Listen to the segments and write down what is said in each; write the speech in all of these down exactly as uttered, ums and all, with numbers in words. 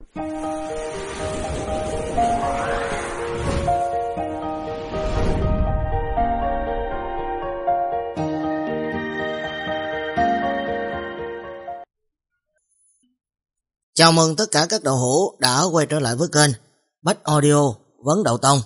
Chào mừng tất cả các đạo hữu đã quay trở lại với kênh Bách Audio Vấn Đậu Tông.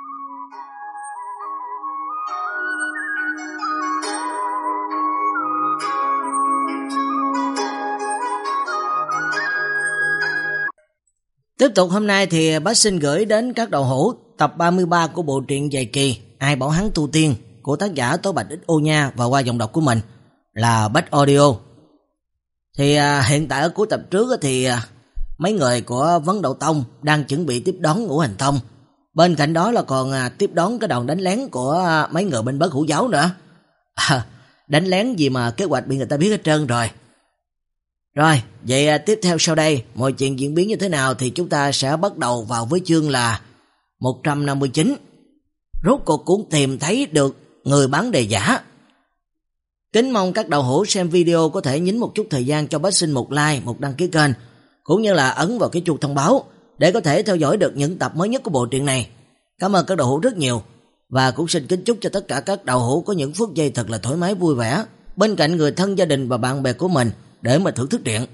Tiếp tục hôm nay thì Bách xin gửi đến các đạo hữu tập ba mươi ba của bộ truyện dài kỳ Ai Bảo Hắn Tu Tiên của tác giả Tố Bạch X Ô Nha và qua giọng đọc của mình là Bách Audio. Thì à, hiện tại ở cuối tập trước thì à, mấy người của Vấn Đậu Tông đang chuẩn bị tiếp đón Ngũ Hành Tông. Bên cạnh đó là còn à, tiếp đón cái đòn đánh lén của à, mấy người bên Bất Hủ Giáo nữa. À, đánh lén gì mà kế hoạch bị người ta biết hết trơn rồi. Rồi, vậy à, tiếp theo sau đây, mọi chuyện diễn biến như thế nào thì chúng ta sẽ bắt đầu vào với chương là một trăm năm mươi chín. Rốt cuộc cũng tìm thấy được người bán đề giả. Kính mong các đạo hữu xem video có thể nhín một chút thời gian cho Bách xin một like, một đăng ký kênh, cũng như là ấn vào cái chuông thông báo để có thể theo dõi được những tập mới nhất của bộ truyện này. Cảm ơn các đạo hữu rất nhiều và cũng xin kính chúc cho tất cả các đạo hữu có những phút giây thật là thoải mái vui vẻ bên cạnh người thân, gia đình và bạn bè của mình để mà thưởng thức truyện.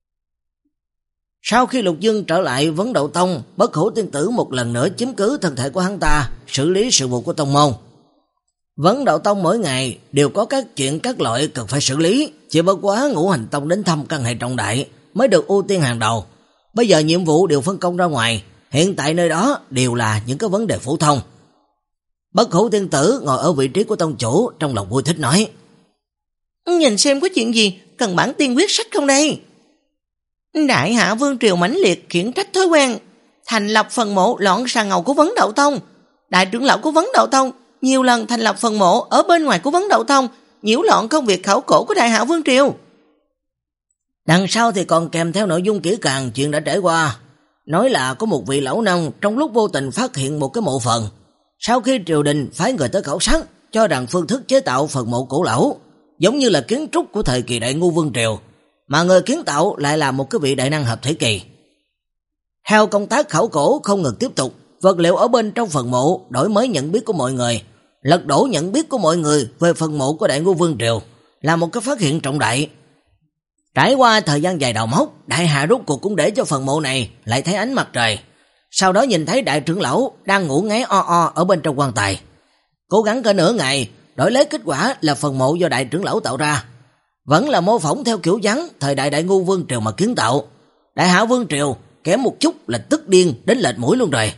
Sau khi Lục Dương trở lại Vấn Đậu Tông, Bất Hủ Tiên Tử một lần nữa chiếm cứ thân thể của hắn ta, xử lý sự vụ của tông môn. Vấn Đậu Tông mỗi ngày đều có các chuyện các loại cần phải xử lý, chỉ bất quá Ngũ Hành Tông đến thăm căn hệ trọng đại mới được ưu tiên hàng đầu. Bây giờ nhiệm vụ đều phân công ra ngoài, hiện tại nơi đó đều là những cái vấn đề phổ thông. Bất Hủ Tiên Tử ngồi ở vị trí của tông chủ, trong lòng vui thích nói: "Nhìn xem có chuyện gì cần bản tiên quyết sách không đây?" Đại hạ vương triều mãnh liệt khiển trách thói quen thành lập phần mộ loạn xà ngầu của Vấn Đậu Tông. Đại trưởng lão của Vấn Đậu Tông nhiều lần thành lập phần mộ ở bên ngoài của Vấn Đậu Tông, nhiễu loạn công việc khảo cổ của Đại hạ vương triều. Đằng sau thì còn kèm theo nội dung kỹ càng chuyện đã trải qua, nói là có một vị lão nông trong lúc vô tình phát hiện một cái mộ phần. Sau khi triều đình phái người tới khảo sát, cho rằng phương thức chế tạo phần mộ cổ lão giống như là kiến trúc của thời kỳ Đại Ngu Vương triều, mà người kiến tạo lại là một cái vị đại năng hợp thể kỳ. Theo công tác khảo cổ không ngừng tiếp tục, vật liệu ở bên trong phần mộ đổi mới nhận biết của mọi người, lật đổ nhận biết của mọi người về phần mộ của Đại Ngu Vương triều, là một cái phát hiện trọng đại. Trải qua thời gian dài đào móc, đại hạ rốt cuộc cũng để cho phần mộ này lại thấy ánh mặt trời. Sau đó nhìn thấy đại trưởng lão đang ngủ ngáy o o ở bên trong quan tài. Cố gắng cả nửa ngày, đổi lấy kết quả là phần mộ do đại trưởng lão tạo ra. Vẫn là mô phỏng theo kiểu dáng thời đại Đại Ngu Vương triều mà kiến tạo. Đại hạ Vương triều kém một chút là tức điên đến lệch mũi luôn rồi.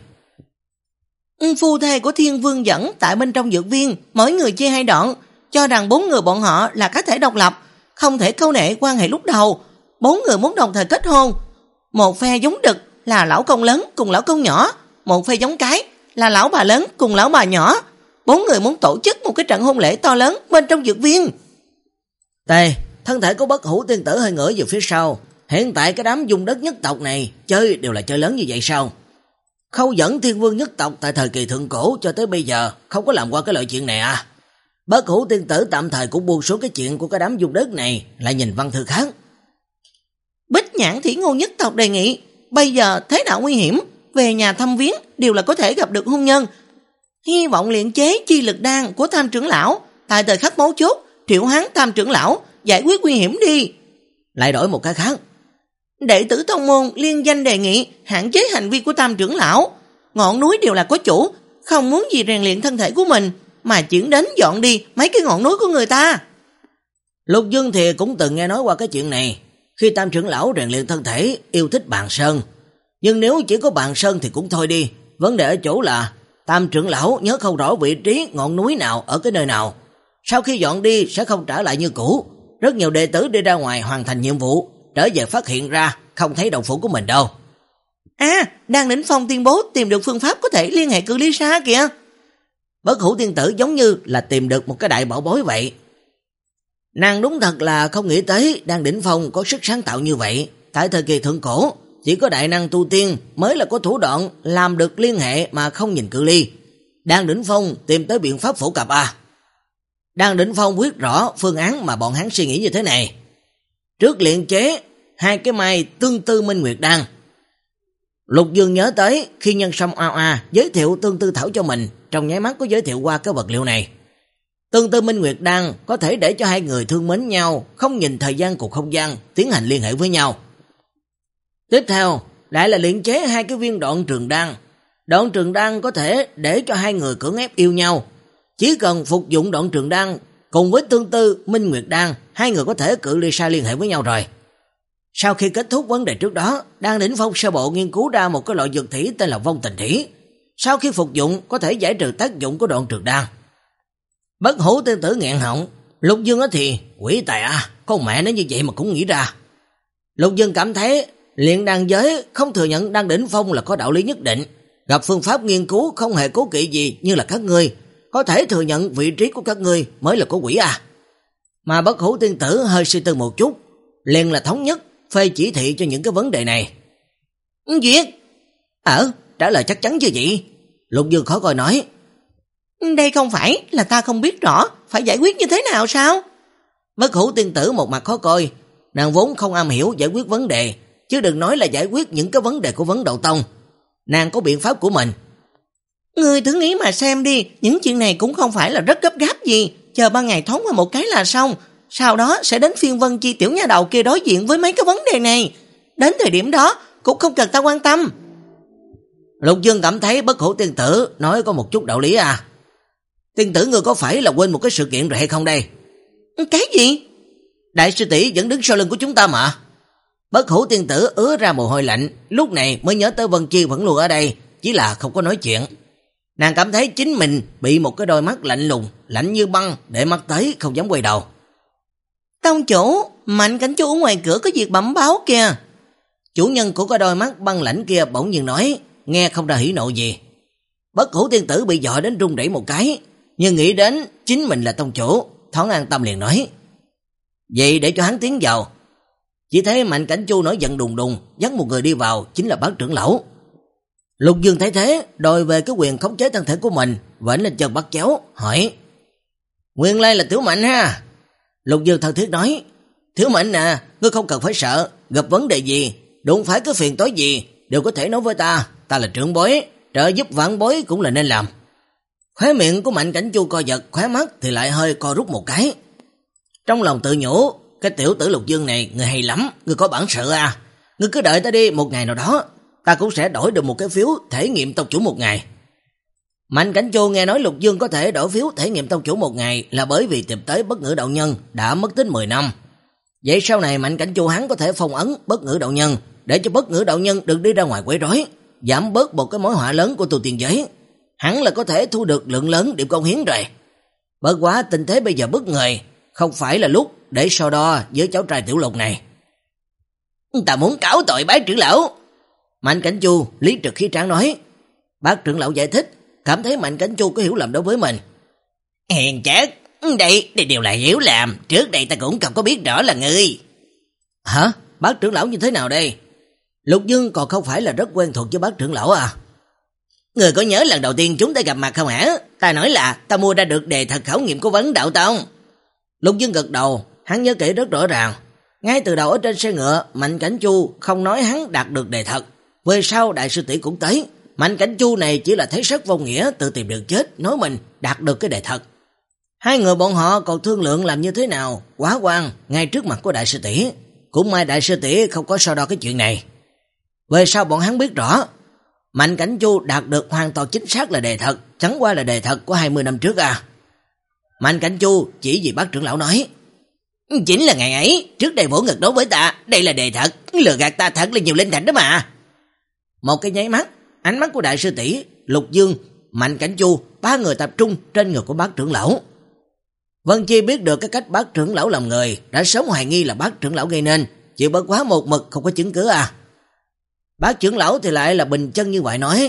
Phu thê của Thiên Vương dẫn tại bên trong dược viên, mỗi người chia hai đoạn, cho rằng bốn người bọn họ là cá thể độc lập, không thể câu nệ quan hệ lúc đầu. Bốn người muốn đồng thời kết hôn. Một phe giống đực là lão công lớn cùng lão công nhỏ, một phe giống cái là lão bà lớn cùng lão bà nhỏ. Bốn người muốn tổ chức một cái trận hôn lễ to lớn bên trong dược viên. Tề, thân thể của Bất Hủ Tiên Tử hơi ngửa về phía sau. Hiện tại cái đám dung đất nhất tộc này chơi đều là chơi lớn như vậy sao? Khâu dẫn Thiên Vương nhất tộc tại thời kỳ thượng cổ cho tới bây giờ không có làm qua cái loại chuyện này à? Bất Hủ Tiên Tử tạm thời cũng buông xuống cái chuyện của cái đám dung đất này, lại nhìn văn thư khác. Bích Nhãn Thủy Ngô nhất tộc đề nghị, bây giờ thế đạo nguy hiểm, về nhà thăm viếng đều là có thể gặp được hôn nhân. Hy vọng luyện chế chi lực đan của Tam trưởng lão tại thời khắc mấu chốt triệu hoán Tam trưởng lão giải quyết nguy hiểm đi. Lại đổi một cái khác. Đệ tử tông môn liên danh đề nghị hạn chế hành vi của Tam trưởng lão. Ngọn núi đều là có chủ, không muốn gì rèn luyện thân thể của mình, mà chuyển đến dọn đi mấy cái ngọn núi của người ta. Lục Dương thì cũng từng nghe nói qua cái chuyện này. Khi Tam trưởng lão rèn luyện thân thể, yêu thích Bàn Sơn. Nhưng nếu chỉ có Bàn Sơn thì cũng thôi đi. Vấn đề ở chỗ là Tam trưởng lão nhớ không rõ vị trí ngọn núi nào ở cái nơi nào. Sau khi dọn đi sẽ không trả lại như cũ. Rất nhiều đệ tử đi ra ngoài hoàn thành nhiệm vụ, trở về phát hiện ra không thấy đồng phủ của mình đâu. À, Đan Đỉnh Phong tuyên bố tìm được phương pháp có thể liên hệ cự ly xa kìa. Bất Hủ Tiên Tử giống như là tìm được một cái đại bảo bối vậy. Nàng đúng thật là không nghĩ tới Đan Đỉnh Phong có sức sáng tạo như vậy. Tại thời kỳ thượng cổ, chỉ có đại năng tu tiên mới là có thủ đoạn làm được liên hệ mà không nhìn cự ly. Đan Đỉnh Phong tìm tới biện pháp phổ cập à? Đan Đỉnh Phong biết rõ phương án mà bọn hắn suy nghĩ như thế này. Trước luyện chế hai cái mai tương tư minh nguyệt đan. Lục Dương nhớ tới khi Nhân Sâm Oa Oa giới thiệu tương tư thảo cho mình, trong nháy mắt có giới thiệu qua cái vật liệu này. Tương tư minh nguyệt đan có thể để cho hai người thương mến nhau, không nhìn thời gian cùng không gian, tiến hành liên hệ với nhau. Tiếp theo, lại là luyện chế hai cái viên đoạn trường đan. Đoạn trường đan có thể để cho hai người cưỡng ép yêu nhau. Chỉ cần phục dụng đoạn trường đan cùng với tương tư minh nguyệt đan, hai người có thể cự ly xa liên hệ với nhau rồi. Sau khi kết thúc vấn đề trước đó, Đan Đỉnh Phong sơ bộ nghiên cứu ra một cái loại dược thủy tên là Vong Tình Thủy. Sau khi phục dụng có thể giải trừ tác dụng của đoạn trường đan. Bất Hủ Tiên Tử nghẹn họng, Lục Dương á thì quỷ tài à, con mẹ nó như vậy mà cũng nghĩ ra. Lục Dương cảm thấy luyện đan giới không thừa nhận Đan Đỉnh Phong là có đạo lý nhất định, gặp phương pháp nghiên cứu không hề cố kỵ gì như là các ngươi, có thể thừa nhận vị trí của các ngươi mới là có quỷ à. Mà Bất Hủ Tiên Tử hơi suy tư một chút, liền là thống nhất phê chỉ thị cho những cái vấn đề này. Duyệt! Ờ, trả lời chắc chắn chưa vậy? Lục Dương khó coi nói. Đây không phải là ta không biết rõ phải giải quyết như thế nào sao? Bất Hủ Tiên Tử một mặt khó coi, nàng vốn không am hiểu giải quyết vấn đề, chứ đừng nói là giải quyết những cái vấn đề của Vấn Đạo Tông. Nàng có biện pháp của mình. Ngươi thử nghĩ mà xem đi, những chuyện này cũng không phải là rất gấp gáp gì, chờ ba ngày thoáng qua một cái là xong, sau đó sẽ đến phiên Vân Chi tiểu nha đầu kia đối diện với mấy cái vấn đề này. Đến thời điểm đó cũng không cần ta quan tâm. Lục Dương cảm thấy Bất Hủ Tiên Tử nói có một chút đạo lý à. Tiên tử ngươi có phải là quên một cái sự kiện rồi hay không đây? Cái gì? Đại sư tỷ vẫn đứng sau lưng của chúng ta mà. Bất Hủ Tiên Tử ứa ra mồ hôi lạnh, lúc này mới nhớ tới Vân Chi vẫn luôn ở đây, chỉ là không có nói chuyện. Nàng cảm thấy chính mình bị một cái đôi mắt lạnh lùng, lạnh như băng để mắt tới không dám quay đầu. Tông chủ, Mạnh Cảnh Chu ở ngoài cửa có việc bẩm báo kìa. Chủ nhân của cái đôi mắt băng lãnh kia bỗng nhiên nói, nghe không ra hỉ nộ gì. Bất Hủ Tiên Tử bị dọa đến run rẩy một cái, nhưng nghĩ đến chính mình là tông chủ, thoáng an tâm liền nói. Vậy để cho hắn tiến vào. Chỉ thấy Mạnh Cảnh Chu nổi giận đùng đùng, dắt một người đi vào, chính là Bác trưởng lão. Lục Dương thấy thế, đòi về cái quyền khống chế thân thể của mình, vểnh lên chân bắt chéo, hỏi. Nguyên lai là Tiểu Mạnh ha. Lục Dương thân thiết nói. Tiểu Mạnh nè, ngươi không cần phải sợ, gặp vấn đề gì, đụng phải cái phiền tối gì, đều có thể nói với ta, ta là trưởng bối, trợ giúp vãn bối cũng là nên làm. Khóe miệng của Mạnh Cảnh Chu co giật, khóe mắt thì lại hơi co rút một cái. Trong lòng tự nhủ, cái tiểu tử Lục Dương này, người hay lắm, người có bản sự à. Người cứ đợi ta đi, một ngày nào đó, ta cũng sẽ đổi được một cái phiếu thể nghiệm tông chủ một ngày. Mạnh Cảnh Chu nghe nói Lục Dương có thể đổi phiếu thể nghiệm tông chủ một ngày là bởi vì tìm tới Bất Ngữ Đạo Nhân đã mất tích mười năm. Vậy sau này Mạnh Cảnh Chu hắn có thể phong ấn Bất Ngữ Đạo Nhân, để cho Bất Ngữ Đạo Nhân đừng đi ra ngoài quấy rối, giảm bớt một cái mối họa lớn của tu tiên giới. Hắn là có thể thu được lượng lớn điểm công hiến rồi. Bất quá tình thế bây giờ bất ngờ, không phải là lúc để so đo với cháu trai Tiểu Lục này. Ta muốn cáo tội bác trưởng lão. Mạnh Cảnh Chu lý trực khí tráng nói. Bác trưởng lão giải thích, cảm thấy Mạnh Cảnh Chu có hiểu lầm đối với mình. Hèn chát, đây, đây đều là hiểu lầm, trước đây ta cũng không có biết rõ là ngươi. Hả? Bác trưởng lão như thế nào đây? Lục Dương còn không phải là rất quen thuộc với bác trưởng lão à? Người có nhớ lần đầu tiên chúng ta gặp mặt không hả? Ta nói là ta mua ra được đề thật khảo nghiệm của Vấn Đạo Tông. Lục Dương gật đầu, hắn nhớ kỹ rất rõ ràng. Ngay từ đầu ở trên xe ngựa, Mạnh Cảnh Chu không nói hắn đạt được đề thật. Về sau đại sư tỷ cũng tới, Mạnh Cảnh Chu này chỉ là thấy rất vô nghĩa, tự tìm đường chết, nói mình đạt được cái đề thật. Hai người bọn họ còn thương lượng làm như thế nào, quá quan ngay trước mặt của đại sư tỷ. Cũng may đại sư tỷ không có so đo cái chuyện này. Về sau bọn hắn biết rõ, Mạnh Cảnh Chu đạt được hoàn toàn chính xác là đề thật, chẳng qua là đề thật của hai mươi năm trước à. Mạnh Cảnh Chu chỉ vì bác trưởng lão nói. Chính là ngày ấy, trước đây vỗ ngực đối với ta, đây là đề thật, lừa gạt ta thật là nhiều linh thành đó mà. Một cái nháy mắt, ánh mắt của đại sư tỷ, Lục Dương, Mạnh Cảnh Chu, ba người tập trung trên người của bác trưởng lão. Vân Chi biết được cái cách bác trưởng lão làm người, đã sớm hoài nghi là bác trưởng lão gây nên, chịu bất quá một mực không có chứng cứ à. Bác trưởng lão thì lại là bình chân như vậy nói.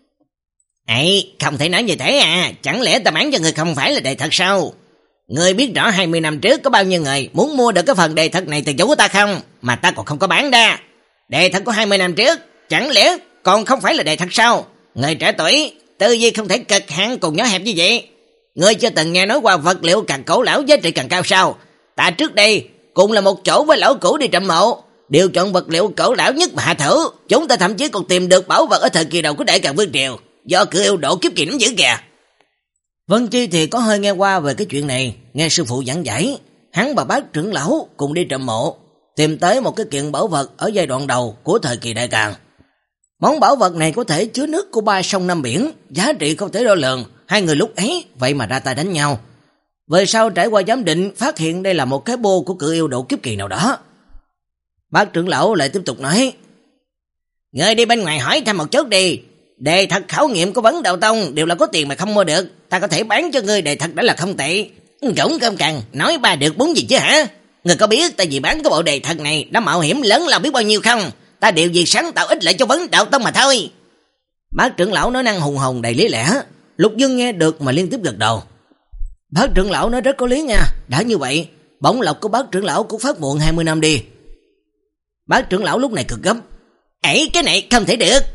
Ê, không thể nói như thế à, chẳng lẽ ta bán cho người không phải là đề thật sao? Người biết rõ hai mươi năm trước có bao nhiêu người muốn mua được cái phần đề thật này từ chỗ của ta không? Mà ta còn không có bán ra. Đề thật của hai mươi năm trước, chẳng lẽ còn không phải là đề thật sao? Người trẻ tuổi, tư duy không thể cực hạn cùng nhỏ hẹp như vậy. Ngươi chưa từng nghe nói qua vật liệu càng cổ lão giá trị càng cao sao? Ta trước đây cùng là một chỗ với lão cũ đi trầm mộ, đều chọn vật liệu cổ lão nhất mà hạ thử. Chúng ta thậm chí còn tìm được bảo vật ở thời kỳ đầu của Đại Càn Vương Triều, do Cự Yêu độ kiếp kỳ nắm giữ kìa. Vân Chi thì có hơi nghe qua về cái chuyện này, nghe sư phụ giảng giải, hắn và Bác trưởng lão cùng đi trộm mộ, tìm tới một cái kiện bảo vật ở giai đoạn đầu của thời kỳ Đại Càn. Món bảo vật này có thể chứa nước của ba sông năm biển, giá trị không thể đo lường. Hai người lúc ấy vậy mà ra tay đánh nhau. Về sau trải qua giám định, phát hiện đây là một cái bô của Cự Yêu độ kiếp kỳ nào đó. Bác trưởng lão lại tiếp tục nói: "Ngươi đi bên ngoài hỏi thăm một chút đi. Đề thật khảo nghiệm của Vấn Đạo Tông đều là có tiền mà không mua được, ta có thể bán cho ngươi đề thật đã là không tệ." "Cũng không cần, nói ba được bốn gì chứ hả? Ngươi có biết ta vì bán cái bộ đề thật này đã mạo hiểm lớn lao biết bao nhiêu không? Ta đều vì sáng tạo ích lợi cho Vấn Đạo Tông mà thôi." Bác trưởng lão nói năng hùng hồn đầy lý lẽ. Lục Dương nghe được mà liên tiếp gật đầu. Bác trưởng lão nói rất có lý nha. Đã như vậy, bổng lộc của bác trưởng lão cũng phát muộn hai mươi năm đi. Bác trưởng lão lúc này cực gấp: "Ấy, cái này không thể được."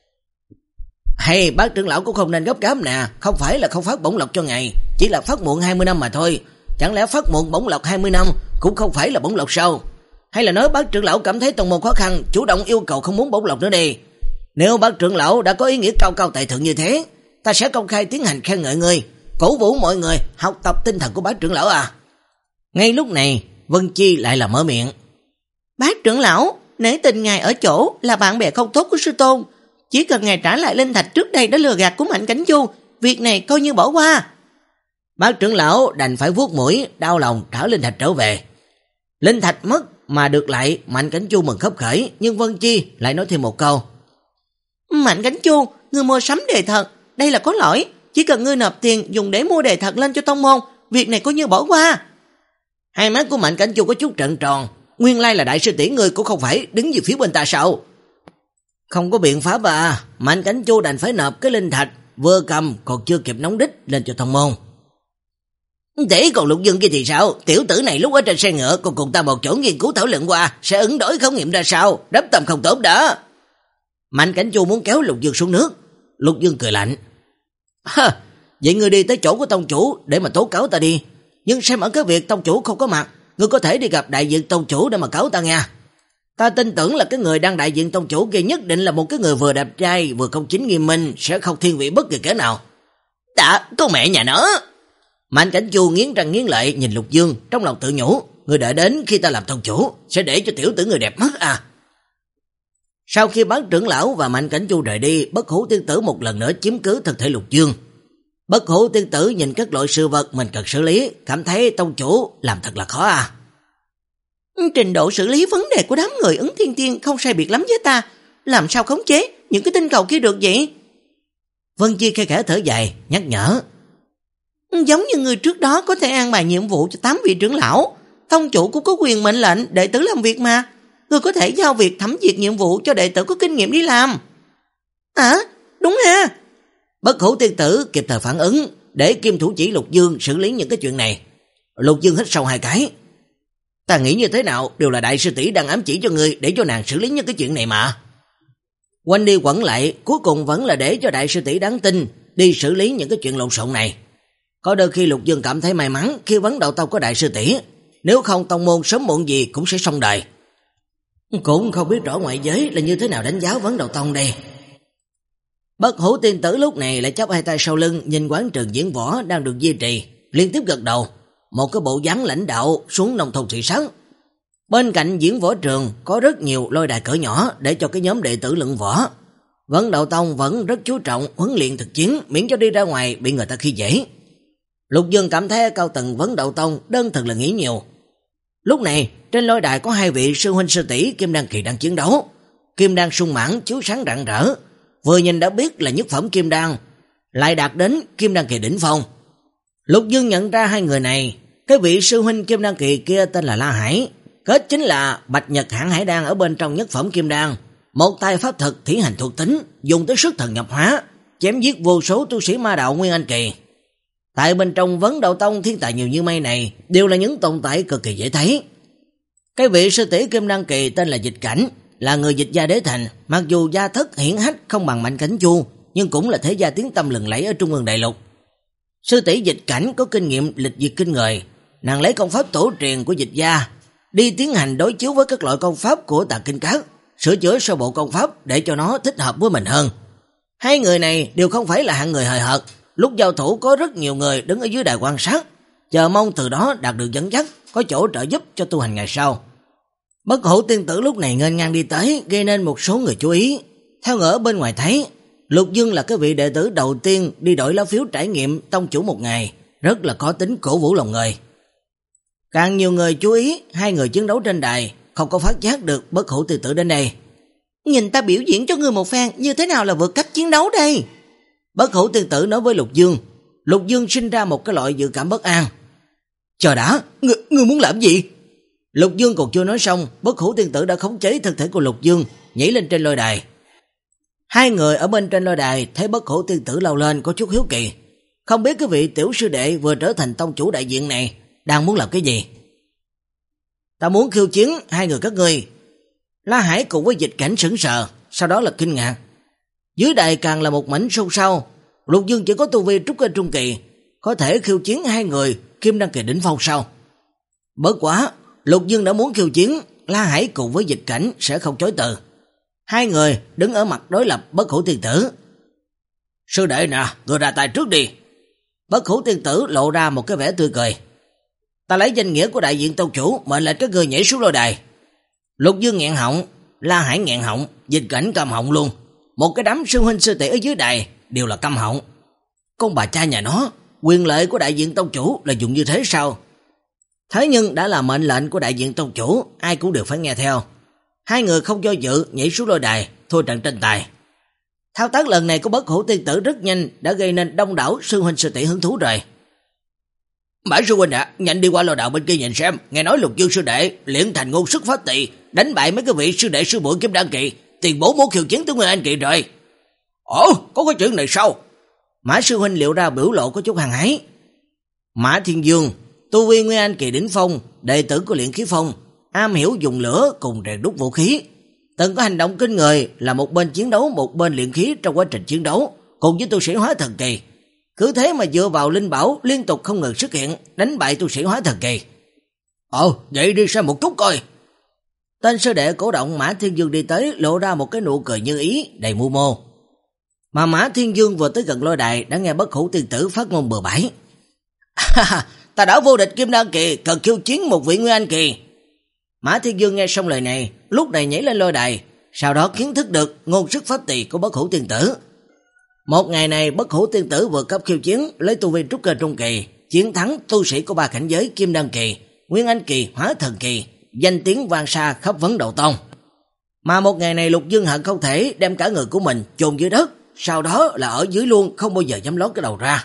"Hay, bác trưởng lão cũng không nên gấp gáp nè, không phải là không phát bổng lộc cho ngài, chỉ là phát muộn hai mươi năm mà thôi. Chẳng lẽ phát muộn bổng lộc hai mươi năm cũng không phải là bổng lộc sao? Hay là nói bác trưởng lão cảm thấy tông môn khó khăn, chủ động yêu cầu không muốn bổng lộc nữa đi. Nếu bác trưởng lão đã có ý nghĩa cao cao tại thượng như thế, ta sẽ công khai tiến hành khen ngợi ngươi, cổ vũ mọi người học tập tinh thần của bác trưởng lão à." Ngay lúc này, Vân Chi lại là mở miệng: "Bác trưởng lão, nể tình ngài ở chỗ là bạn bè không tốt của sư tôn, chỉ cần ngài trả lại linh thạch trước đây đã lừa gạt của Mạnh Cảnh Chu, việc này coi như bỏ qua." Bác trưởng lão đành phải vuốt mũi, đau lòng trả linh thạch trở về. Linh thạch mất mà được lại, Mạnh Cảnh Chu mừng khấp khởi, nhưng Vân Chi lại nói thêm một câu: "Mạnh Cảnh Chu, ngươi mua sắm đề thật, đây là có lỗi, chỉ cần ngươi nộp tiền dùng để mua đề thật lên cho tông môn, việc này coi như bỏ qua." Hai mắt của Mạnh Cảnh Chu có chút trợn tròn, nguyên lai là đại sư tỷ ngươi cũng không phải đứng về phía bên ta sao? Không có biện pháp à, Mạnh Cảnh Chu đành phải nộp cái linh thạch vừa cầm còn chưa kịp nóng đích lên cho tông môn. "Để còn Lục Dương kia thì sao? Tiểu tử này lúc ở trên xe ngựa còn cùng ta một chỗ nghiên cứu thảo luận qua sẽ ứng đối khảo nghiệm ra sao, đắp tâm không tốt đó." Mạnh Cảnh Chu muốn kéo Lục Dương xuống nước. Lục Dương cười lạnh: "Ha, vậy ngươi đi tới chỗ của tông chủ để mà tố cáo ta đi, nhưng xem ở cái việc tông chủ không có mặt, ngươi có thể đi gặp đại diện tông chủ để mà cáo ta nha. Ta tin tưởng là cái người đang đại diện tông chủ kia nhất định là một cái người vừa đẹp trai vừa công chính nghiêm minh, sẽ không thiên vị bất kỳ kẻ nào." "Đã, con mẹ nhà nó." Mạnh Cảnh Chu nghiến răng nghiến lợi nhìn Lục Dương, trong lòng tự nhủ, người đợi đến khi ta làm tông chủ sẽ để cho tiểu tử người đẹp mắt à. Sau khi bác trưởng lão và Mạnh Cảnh Chu rời đi, Bất Hủ Tiên Tử một lần nữa chiếm cứ thân thể Lục Dương. Bất Hủ Tiên Tử nhìn các loại sự vật mình cần xử lý, cảm thấy tông chủ làm thật là khó à. "Trình độ xử lý vấn đề của đám người Ứng Thiên Tiên không sai biệt lắm với ta, làm sao khống chế những cái tinh cầu kia được vậy?" Vân Chi khe khẽ thở dài, nhắc nhở: "Giống như người trước đó có thể an bài nhiệm vụ cho tám vị trưởng lão, tông chủ cũng có quyền mệnh lệnh đệ tử làm việc mà, người có thể giao việc thẩm duyệt nhiệm vụ cho đệ tử có kinh nghiệm đi làm." "À, đúng ha." Bất Hủ Tiên Tử kịp thời phản ứng, để Kim Thủ Chỉ Lục Dương xử lý những cái chuyện này. Lục Dương hít sâu hai cái: "Ta nghĩ như thế nào đều là đại sư tỷ đang ám chỉ cho ngươi để cho nàng xử lý những cái chuyện này mà." Quanh đi quẩn lại, cuối cùng vẫn là để cho đại sư tỷ đáng tin đi xử lý những cái chuyện lộn xộn này. Có đôi khi Lục Dương cảm thấy may mắn khi Vấn Đạo Tông có đại sư tỷ, nếu không tông môn sớm muộn gì cũng sẽ xong đời. Cũng không biết rõ ngoại giới là như thế nào đánh giá Vấn Đạo Tông đây. Bất Hủ Tiên Tử lúc này lại chắp hai tay sau lưng, nhìn quán trường diễn võ đang được duy trì, liên tiếp gật đầu, một cái bộ dáng lãnh đạo xuống nông thôn thị sát. Bên cạnh diễn võ trường có rất nhiều lôi đài cỡ nhỏ để cho cái nhóm đệ tử luận võ. Vấn Đạo Tông vẫn rất chú trọng huấn luyện thực chiến, miễn cho đi ra ngoài bị người ta khi dễ. Lục Dương cảm thấy cao tầng Vấn Đạo Tông đơn thuần là nghĩ nhiều. Lúc này trên lôi đài có hai vị sư huynh sư tỷ Kim Đan kỳ đang chiến đấu. Kim Đan sung mãn chiếu sáng rạng rỡ, vừa nhìn đã biết là nhất phẩm Kim Đan, lại đạt đến Kim Đan kỳ đỉnh phong. Lục Dương nhận ra hai người này, cái vị sư huynh Kim Đan kỳ kia tên là La Hải, kết chính là Bạch Nhật Hãn Hải Đan ở bên trong nhất phẩm Kim Đan, một tay pháp thực thủy hành thuộc tính, dùng tới sức thần nhập hóa, chém giết vô số tu sĩ ma đạo nguyên anh kỳ. Tại bên trong Vấn Đạo Tông thiên tài nhiều như mây này đều là những tồn tại cực kỳ dễ thấy. Cái vị sư tỷ Kim Đan kỳ tên là Dịch Cảnh, là người Dịch gia đế thành, mặc dù gia thất hiển hách không bằng Mạnh Cảnh Chu, nhưng cũng là thế gia tiếng tăm lừng lẫy ở Trung ương đại lục. Sư tỷ Dịch Cảnh có kinh nghiệm lịch duyệt kinh người, nàng lấy công pháp tổ truyền của Dịch gia, đi tiến hành đối chiếu với các loại công pháp của Tà Kinh Các, sửa chữa sơ bộ công pháp để cho nó thích hợp với mình hơn. Hai người này đều không phải là hạng người hời hợt, lúc giao thủ có rất nhiều người đứng ở dưới đài quan sát, chờ mong từ đó đạt được dẫn dắt, có chỗ trợ giúp cho tu hành ngày sau. Bất Hủ tiên tử lúc này nghênh ngang đi tới, gây nên một số người chú ý. Theo ngỡ bên ngoài thấy, Lục Dương là cái vị đệ tử đầu tiên đi đổi lá phiếu trải nghiệm tông chủ một ngày, rất là có tính cổ vũ lòng người. Càng nhiều người chú ý hai người chiến đấu trên đài, không có phát giác được Bất Hủ tiên tử đến đây. Nhìn ta biểu diễn cho ngươi một phen, như thế nào là vượt cách chiến đấu đây? Bất Hủ tiên tử nói với Lục Dương. Lục Dương sinh ra một cái loại dự cảm bất an. Chờ đã, ngươi, ngươi muốn làm gì? Lục Dương còn chưa nói xong, Bất Hủ tiên tử đã khống chế thân thể của Lục Dương, nhảy lên trên lôi đài. Hai người ở bên trên lôi đài thấy Bất Hủ tiên tử lao lên có chút hiếu kỳ, không biết cái vị tiểu sư đệ vừa trở thành tông chủ đại diện này đang muốn làm cái gì. Ta muốn khiêu chiến hai người các ngươi. La Hải cùng với Dịch Cảnh sững sờ, sau đó là kinh ngạc. Dưới đài càng là một mảnh sâu sau. Lục Dương chỉ có tu vi trúc cơ trung kỳ, có thể khiêu chiến hai người kim đăng kỳ đỉnh phong sau. Bất quá, Lục Dương đã muốn khiêu chiến, La Hải cùng với Dịch Cảnh sẽ không chối từ. Hai người đứng ở mặt đối lập Bất Hủ tiên tử. Sư đệ nè, người ra tay trước đi. Bất Hủ tiên tử lộ ra một cái vẻ tươi cười. Ta lấy danh nghĩa của đại diện tông chủ mệnh lệnh các ngươi nhảy xuống lôi đài. Lục Dương nghẹn họng, La Hải nghẹn họng, Dịch Cảnh câm họng luôn. Một cái đám sư huynh sư tỷ ở dưới đài đều là câm họng. Con bà cha nhà nó, quyền lợi của đại diện tông chủ là dùng như thế sao? Thế nhưng đã là mệnh lệnh của đại diện tông chủ, ai cũng đều phải nghe theo. Hai người không do dự nhảy xuống lôi đài, thua trận tranh tài. Thao tác lần này của Bất Hủ tiên tử rất nhanh đã gây nên đông đảo sư huynh sư tỷ hứng thú rồi. Bản sư huynh ạ, à, nhanh đi qua lôi đạo bên kia nhìn xem, nghe nói Lục Dương sư đệ luyện thành ngôn sức pháp tỳ, đánh bại mấy cái vị sư đệ sư muội kim đan kỳ, tiền bố muốn khiêu chiến tới Nguyên Anh kỳ rồi. Ồ, có cái chuyện này sao? Mã sư huynh liệu ra biểu lộ có chút hăng hái. Mã Thiên Dương, tu vi Nguyên Anh kỳ đỉnh phong, đệ tử của Luyện Khí Phong, am hiểu dùng lửa cùng rèn đúc vũ khí, từng có hành động kinh người, là một bên chiến đấu một bên luyện khí trong quá trình chiến đấu, cùng với tu sĩ hóa thần kỳ. Cứ thế mà dựa vào linh bảo liên tục không ngừng xuất hiện, đánh bại tu sĩ hóa thần kỳ. Ồ, vậy đi xem một chút coi. Tên sư đệ cổ động Mã Thiên Dương đi tới, lộ ra một cái nụ cười như ý, đầy mưu mô. Mà Mã Thiên Dương vừa tới gần lôi đài đã nghe Bất Hủ tiên tử phát ngôn bừa bãi. Ta đã vô địch kim đan kỳ, cần khiêu chiến một vị Nguyên Anh kỳ. Mã Thiên Dương nghe xong lời này, lúc này nhảy lên lôi đài, sau đó kiến thức được ngôn sức pháp tỳ của Bất Hủ tiên tử. Một ngày này Bất Hủ tiên tử vượt cấp khiêu chiến, lấy tu vi trúc cơ trung kỳ, chiến thắng tu sĩ của ba cảnh giới kim đan kỳ, Nguyên Anh kỳ, hóa thần kỳ, danh tiếng vang xa khắp vấn đầu tông. Mà một ngày này Lục Dương hận không thể đem cả người của mình chôn dưới đất, sau đó là ở dưới luôn, không bao giờ dám lót cái đầu ra.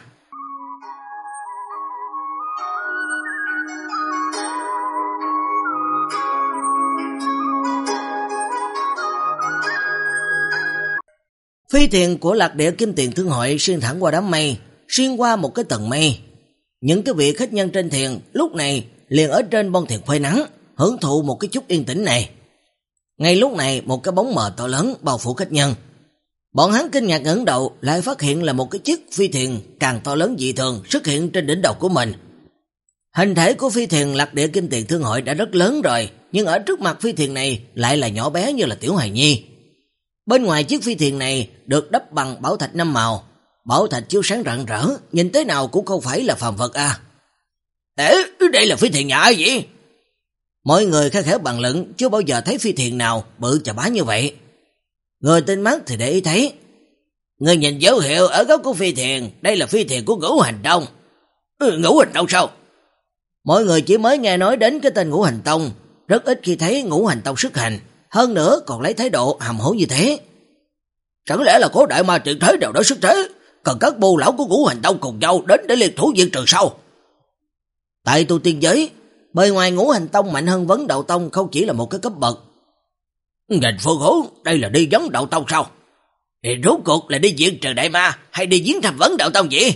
Phi thuyền của Lạc Địa Kim Tiền Thương Hội xuyên thẳng qua đám mây, xuyên qua một cái tầng mây. Những cái vị khách nhân trên thuyền lúc này liền ở trên bon thuyền phơi nắng, hưởng thụ một cái chút yên tĩnh này. Ngay lúc này một cái bóng mờ to lớn bao phủ khách nhân. Bọn hắn kinh ngạc ngẩng đầu lại phát hiện là một cái chiếc phi thuyền càng to lớn dị thường xuất hiện trên đỉnh đầu của mình. Hình thể của phi thuyền Lạc Địa Kim Tiền Thương Hội đã rất lớn rồi, nhưng ở trước mặt phi thuyền này lại là nhỏ bé như là tiểu hài nhi. Bên ngoài chiếc phi thuyền này được đắp bằng bảo thạch năm màu, bảo thạch chiếu sáng rạng rỡ, nhìn thế nào cũng không phải là phàm vật à. Ê, đây là phi thuyền nhà ai vậy? Mọi người khẽ khẽ bàn luận, chưa bao giờ thấy phi thuyền nào bự chà bá như vậy. Người tinh mắt thì để ý thấy. Người nhìn dấu hiệu ở góc của phi thuyền, đây là phi thuyền của Ngũ Hành Tông. Ừ, Ngũ Hành Tông sao? Mọi người chỉ mới nghe nói đến cái tên Ngũ Hành Tông, rất ít khi thấy Ngũ Hành Tông xuất hành, hơn nữa còn lấy thái độ hàm hố như thế. Chẳng lẽ là có đại ma tuyệt thế nào đó xuất thế, cần các bồ lão của Ngũ Hành Tông cùng nhau đến để liên thủ diệt trừ sau? Tại tu tiên giới, bề ngoài Ngũ Hành Tông mạnh hơn Vấn Đạo Tông không chỉ là một cái cấp bậc. Nghìn phương hổ, đây là đi Vấn Đạo Tông sao? Thì rốt cuộc là đi diệt trừ đại ma hay đi giếng thành Vấn Đạo Tông vậy?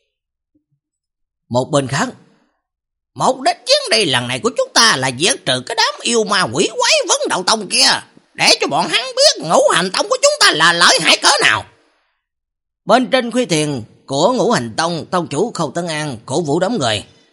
Một bên khác, mục đích chuyến đi lần này của chúng ta là diệt trừ cái đám yêu ma quỷ quái Vấn Đạo Tông kia, để cho bọn hắn biết Ngũ Hành Tông của chúng ta là lợi hại cỡ nào. Bên trên khuy thuyền của Ngũ Hành Tông, tông chủ Khâu Tấn An cổ vũ đám người.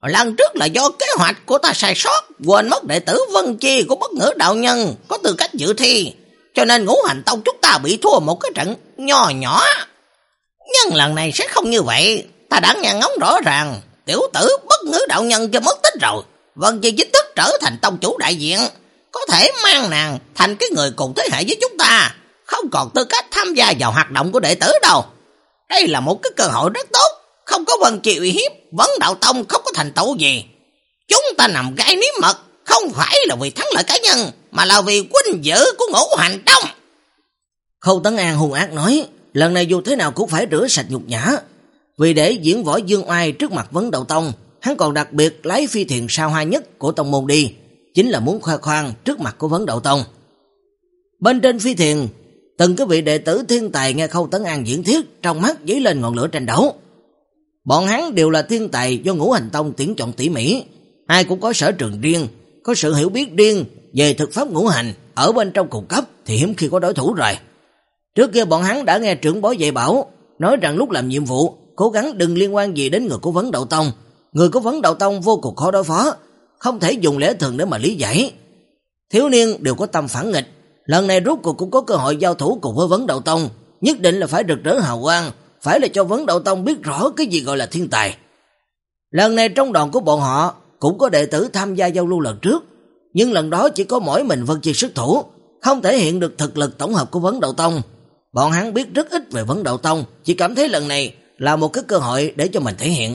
Lần trước là do kế hoạch của ta sai sót, quên mất đệ tử Vân Chi của Bất Ngữ đạo nhân có tư cách dự thi, cho nên Ngũ Hành Tông chúng ta bị thua một cái trận nho nhỏ. Nhưng lần này sẽ không như vậy, ta đã nghe ngóng rõ ràng, tiểu tử Bất Ngữ đạo nhân cho mất tích rồi, Vân Chi chính thức trở thành tông chủ đại diện, có thể mang nàng thành cái người cùng thế hệ với chúng ta, không còn tư cách tham gia vào hoạt động của đệ tử đâu. Đây là một cái cơ hội rất tốt, không có Vân Chi uy hiếp, Vấn Đạo Tông không có thành tựu gì. Chúng ta nằm gai nếm mật, không phải là vì thắng lợi cá nhân, mà là vì vinh dự của Ngũ Hành Tông. Khâu Tấn An hung ác nói, lần này dù thế nào cũng phải rửa sạch nhục nhã. Vì để diễn võ dương oai trước mặt Vấn Đạo Tông, hắn còn đặc biệt lấy phi thuyền sao hoa nhất của tông môn đi, chính là muốn khoe khoang trước mặt của Vấn Đạo Tông. Bên trên phi thuyền, từng cái vị đệ tử thiên tài nghe Khâu Tấn An diễn thuyết, trong mắt dấy lên ngọn lửa tranh đấu. Bọn hắn đều là thiên tài do Ngũ Hành Tông tuyển chọn tỉ mỉ, ai cũng có sở trường riêng, có sự hiểu biết riêng về thực pháp ngũ hành, ở bên trong cùng cấp thì hiếm khi có đối thủ rồi. Trước kia bọn hắn đã nghe trưởng bối dạy bảo, nói rằng lúc làm nhiệm vụ, cố gắng đừng liên quan gì đến người của Vấn Đạo Tông. Người của Vấn Đạo Tông vô cùng khó đối phó, không thể dùng lẽ thường để mà lý giải. Thiếu niên đều có tâm phản nghịch, lần này rốt cuộc cũng có cơ hội giao thủ cùng với Vấn Đạo Tông, nhất định là phải rực rỡ hào quang, phải là cho Vấn Đạo Tông biết rõ cái gì gọi là thiên tài. Lần này trong đoàn của bọn họ cũng có đệ tử tham gia giao lưu lần trước, nhưng lần đó chỉ có mỗi mình Vân Chi xuất thủ, không thể hiện được thực lực tổng hợp của Vấn Đạo Tông. Bọn hắn biết rất ít về Vấn Đạo Tông, chỉ cảm thấy lần này là một cái cơ hội để cho mình thể hiện.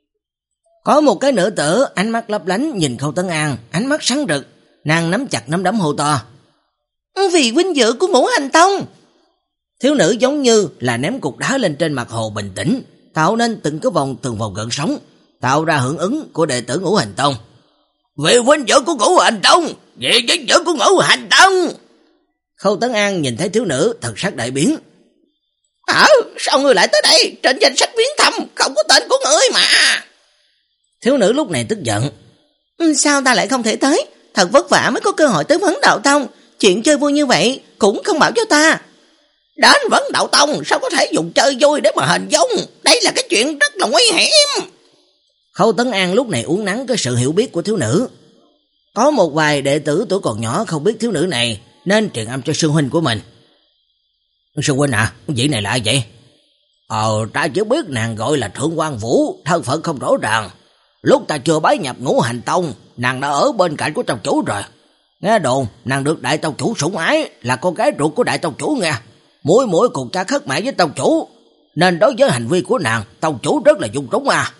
Có một cái nữ tử ánh mắt lấp lánh nhìn Khâu Tấn An, ánh mắt sáng rực, nàng nắm chặt nắm đấm hô to: "Vì vinh dự của Ngũ Hành Tông!" Thiếu nữ giống như là ném cục đá lên trên mặt hồ bình tĩnh, tạo nên từng cái vòng từng vòng gợn sóng, tạo ra hưởng ứng của đệ tử Ngũ Hành Tông. "Vì vinh dự của Ngũ Hành Tông, vì vinh dự của Ngũ Hành Tông!" Khâu Tấn An nhìn thấy thiếu nữ, thần sắc đại biến. "Hả? Sao ngươi lại tới đây? Trên danh sách viếng thăm không có tên của ngươi mà." Thiếu nữ lúc này tức giận. "Sao ta lại không thể tới? Thật vất vả mới có cơ hội tới Vấn Đạo Tông, chuyện chơi vui như vậy cũng không bảo cho ta. Đến Vấn Đạo Tông sao có thể dùng chơi vui để mà hình dung, đây là cái chuyện rất là nguy hiểm." Khâu Tấn An lúc này uốn nắn cái sự hiểu biết của thiếu nữ. Có một vài đệ tử tuổi còn nhỏ không biết thiếu nữ này, nên truyền âm cho sư huynh của mình. "Sư huynh à, vị này là ai vậy?" "Ờ, ta chỉ biết nàng gọi là Thượng Quan Vũ, thân phận không rõ ràng. Lúc ta chưa bái nhập Ngũ Hành Tông, nàng đã ở bên cạnh của tông chủ rồi. Nghe đồn, nàng được đại tông chủ sủng ái, là con gái ruột của đại tông chủ nghe. Mỗi mỗi cùng cha khất mẹ với tông chủ, nên đối với hành vi của nàng, tông chủ rất là dung túng à."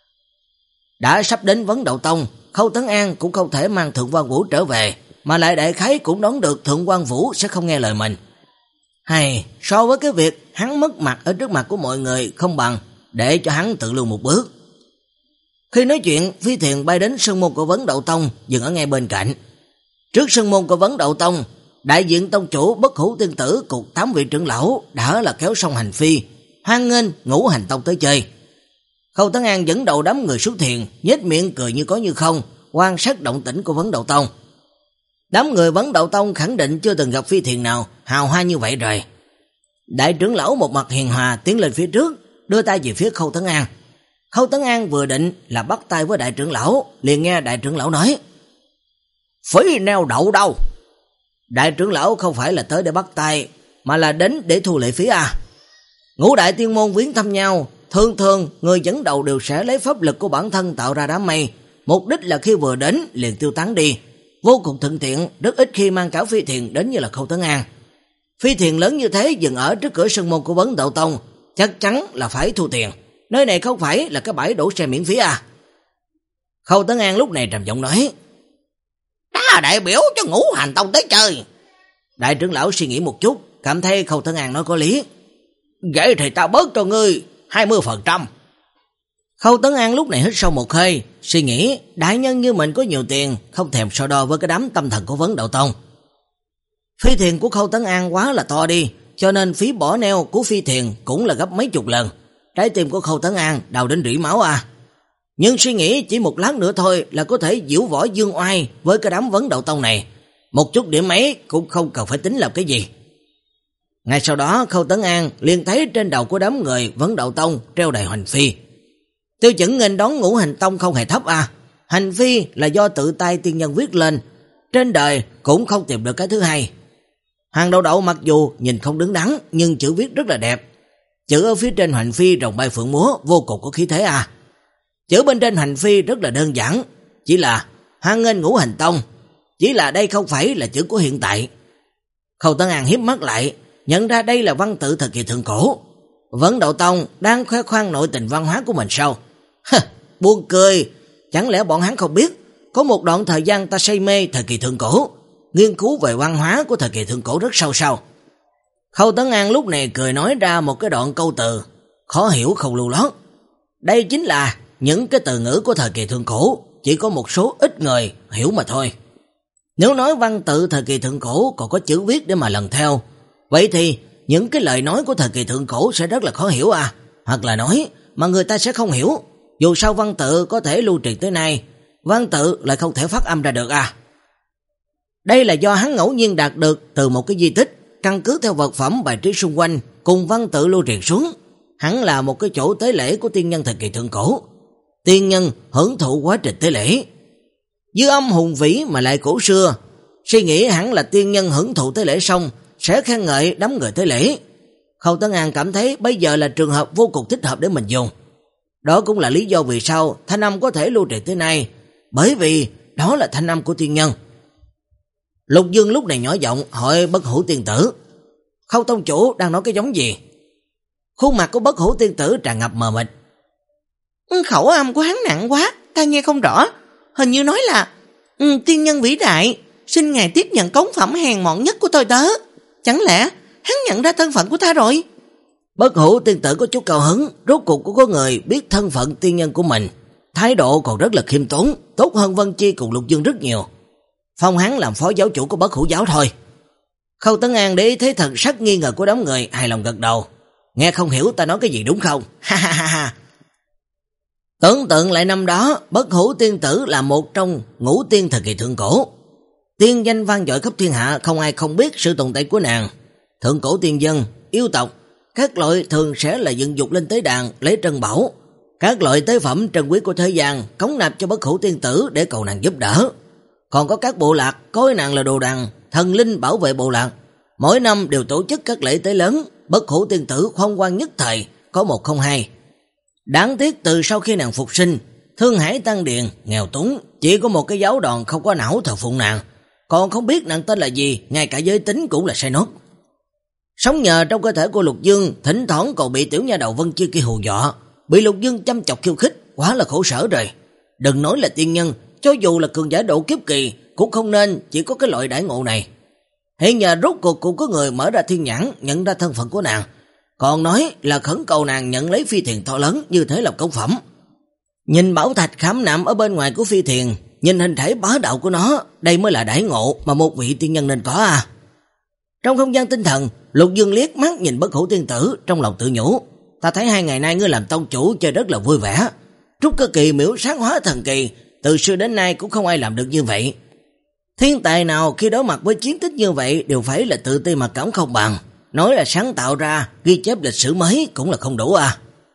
Đã sắp đến Vấn Đạo Tông, Khâu Tấn An cũng không thể mang Thượng Quan Vũ trở về, mà lại đại khái cũng đoán được Thượng Quan Vũ sẽ không nghe lời mình. Hay, so với cái việc hắn mất mặt ở trước mặt của mọi người không bằng để cho hắn tự lường một bước. Khi nói chuyện, phi thuyền bay đến sân môn của Vấn Đạo Tông, dừng ở ngay bên cạnh. Trước sân môn của Vấn Đạo Tông, đại diện tông chủ Bất Hủ Tiên Tử cùng tám vị trưởng lão đã là kéo song hành phi, hoan nghênh Ngũ Hành Tông tới chơi. Khâu Tấn An dẫn đầu đám người xuống thuyền, nhếch miệng cười như có như không, quan sát động tĩnh của Vấn Đạo Tông. Đám người Vấn Đạo Tông khẳng định chưa từng gặp phi thuyền nào hào hoa như vậy rồi. Đại trưởng lão một mặt hiền hòa tiến lên phía trước, đưa tay về phía Khâu Tấn An. Khâu Tấn An vừa định là bắt tay với đại trưởng lão, liền nghe đại trưởng lão nói: "Phí neo đậu đâu?" Đại trưởng lão không phải là tới để bắt tay, mà là đến để thu lệ phí à. Ngũ đại tiên môn viếng thăm nhau, thường thường người dẫn đầu đều sẽ lấy pháp lực của bản thân tạo ra đám mây, mục đích là khi vừa đến liền tiêu tán đi, vô cùng thuận tiện, rất ít khi mang cả phi thuyền đến như là Khâu Tấn An. Phi thuyền lớn như thế dừng ở trước cửa sân môn của Vấn Đạo Tông, chắc chắn là phải thu tiền. Nơi này không phải là cái bãi đổ xe miễn phí à. Khâu Tấn An lúc này trầm giọng nói: "Ta đại biểu cho Ngũ Hành Tông tới chơi." Đại trưởng lão suy nghĩ một chút, cảm thấy Khâu Tấn An nói có lý. "Vậy thì ta bớt cho ngươi hai mươi phần trăm. Khâu Tấn An lúc này hít sâu một hơi, suy nghĩ đại nhân như mình có nhiều tiền, không thèm so đo với cái đám tâm thần của Vấn Đạo Tông. Phi thuyền của Khâu Tấn An quá là to đi, cho nên phí bỏ neo của phi thuyền cũng là gấp mấy chục lần. Trái tim của Khâu Tấn An đau đến rỉ máu à. Nhưng suy nghĩ chỉ một lát nữa thôi là có thể diễu võ dương oai với cái đám Vấn Đạo Tông này. Một chút điểm ấy cũng không cần phải tính làm cái gì. Ngay sau đó Khâu Tấn An liền thấy trên đầu của đám người Vấn Đạo Tông treo đài hoành phi. Tiêu Chuẩn nghênh đón Ngũ Hành Tông không hề thấp à. Hành phi là do tự tay tiên nhân viết lên, trên đời cũng không tìm được cái thứ hai. Hàng Đậu Đậu mặc dù nhìn không đứng đắn nhưng chữ viết rất là đẹp. Chữ ở phía trên hành phi rồng bay phượng múa, vô cùng có khí thế à. Chữ bên trên hành phi rất là đơn giản, chỉ là hoan nghênh Ngũ Hành Tông, chỉ là đây không phải là chữ của hiện tại. Khâu Tấn An hiếp mắt lại, nhận ra đây là văn tự thời kỳ thượng cổ. Vấn Đậu Tông đang khoe khoang nội tình văn hóa của mình sao? Hừ, buồn cười, chẳng lẽ bọn hắn không biết có một đoạn thời gian ta say mê thời kỳ thượng cổ, nghiên cứu về văn hóa của thời kỳ thượng cổ rất sâu sao? Khâu Tấn An lúc này cười nói ra một cái đoạn câu từ khó hiểu không lưu lót. Đây chính là những cái từ ngữ của thời kỳ thượng cổ, chỉ có một số ít người hiểu mà thôi. Nếu nói văn tự thời kỳ thượng cổ còn có chữ viết để mà lần theo, vậy thì những cái lời nói của thời kỳ thượng cổ sẽ rất là khó hiểu à, hoặc là nói mà người ta sẽ không hiểu. Dù sao văn tự có thể lưu truyền tới nay, văn tự lại không thể phát âm ra được à. Đây là do hắn ngẫu nhiên đạt được từ một cái di tích, căn cứ theo vật phẩm bài trí xung quanh cùng văn tự lưu truyền xuống. Hắn là một cái chỗ tế lễ của tiên nhân thời kỳ thượng cổ. Tiên nhân hưởng thụ quá trình tế lễ, dư âm hùng vĩ mà lại cổ xưa. Suy nghĩ hẳn là tiên nhân hưởng thụ tế lễ xong sẽ khen ngợi đám người tế lễ. Khâu Tấn An cảm thấy bây giờ là trường hợp vô cùng thích hợp để mình dùng. Đó cũng là lý do vì sao thanh âm có thể lưu truyền tới nay, bởi vì đó là thanh âm của tiên nhân. Lục Dương lúc này nhỏ giọng hỏi Bất Hủ tiên tử, Khâu tông chủ đang nói cái giống gì? Khuôn mặt của Bất Hủ tiên tử tràn ngập mờ mịt. Khẩu âm của hắn nặng quá, ta nghe không rõ. Hình như nói là ừ, tiên nhân vĩ đại, xin ngài tiếp nhận cống phẩm hèn mọn nhất của tôi tớ. Chẳng lẽ hắn nhận ra thân phận của ta rồi? Bất Hủ tiên tử có chút cao hứng, rốt cuộc cũng có người biết thân phận tiên nhân của mình. Thái độ còn rất là khiêm tốn, tốt hơn Vân Chi cùng Lục Dương rất nhiều. Phong hắn làm phó giáo chủ của Bất Hủ giáo thôi. Khâu Tấn An để ý thấy thần sắc nghi ngờ của đám người, hài lòng gật đầu. Nghe không hiểu ta nói cái gì đúng không? Ha ha ha ha. Tưởng tượng lại năm đó, Bất Hủ tiên tử là một trong ngũ tiên thời kỳ thượng cổ. Tiên danh vang dội khắp thiên hạ, không ai không biết sự tồn tại của nàng. Thượng cổ tiên dân, yêu tộc, các loại thường sẽ là dựng dục lên tế đàn lấy trân bảo, các loại tế phẩm trân quý của thế gian cống nạp cho Bất Hủ tiên tử để cầu nàng giúp đỡ. Còn có các bộ lạc coi nàng là đồ đằng, thần linh bảo vệ bộ lạc, mỗi năm đều tổ chức các lễ tế lớn. Bất Hủ tiên tử phong quang nhất thời, có một không hai. Đáng tiếc từ sau khi nàng phục sinh, Thương Hải Tăng Điền nghèo túng, chỉ có một cái giáo đoàn không có não thờ phụng nàng, còn không biết nàng tên là gì, ngay cả giới tính cũng là sai nốt. Sống nhờ trong cơ thể của Lục Dương, thỉnh thoảng còn bị tiểu nha đầu Vân Chi kia hù dọa, bị Lục Dương chăm chọc khiêu khích, quá là khổ sở rồi. Đừng nói là tiên nhân, cho dù là cường giả độ kiếp kỳ cũng không nên chỉ có cái loại đãi ngộ này. Hiện giờ rốt cuộc cũng có người mở ra thiên nhãn nhận ra thân phận của nàng, còn nói là khẩn cầu nàng nhận lấy phi thuyền to lớn như thế làm công phẩm. Nhìn bảo thạch khảm nạm ở bên ngoài của phi thuyền, nhìn hình thể bá đạo của nó, đây mới là đãi ngộ mà một vị tiên nhân nên có à. Trong không gian tinh thần, Lục Dương liếc mắt nhìn Bất Hủ tiên tử, trong lòng tự nhủ, ta thấy hai ngày nay ngươi làm tông chủ chơi rất là vui vẻ. Trúc cơ kỳ miễu sát hóa thần kỳ, từ xưa đến nay cũng không ai làm được như vậy. Thiên tài nào khi đối mặt với chiến tích như vậy đều phải là tự ti mà cảm không bằng, nói là sáng tạo ra ghi chép lịch sử mới cũng là không đủ à.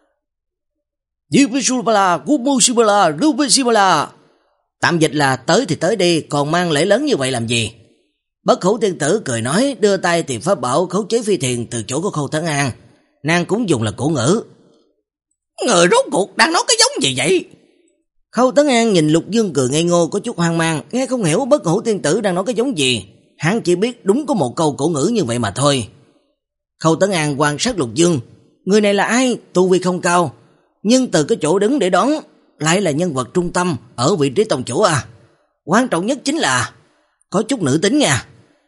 Tạm dịch là tới thì tới đi, còn mang lễ lớn như vậy làm gì? Bất Hủ tiên tử cười nói, đưa tay tìm pháp bảo khống chế phi thuyền từ chỗ của Khâu Tấn An. Nàng cũng dùng là cổ ngữ. Người rốt cuộc đang nói cái giống gì vậy? Khâu Tấn An nhìn Lục Dương cười ngây ngô, có chút hoang mang, nghe không hiểu Bất Hủ tiên tử đang nói cái giống gì. Hắn chỉ biết đúng có một câu cổ ngữ như vậy mà thôi. Khâu Tấn An quan sát Lục Dương, người này là ai? Tu vi không cao, nhưng từ cái chỗ đứng để đón lại là nhân vật trung tâm ở vị trí tông chủ à. Quan trọng nhất chính là có chút nữ tính nha.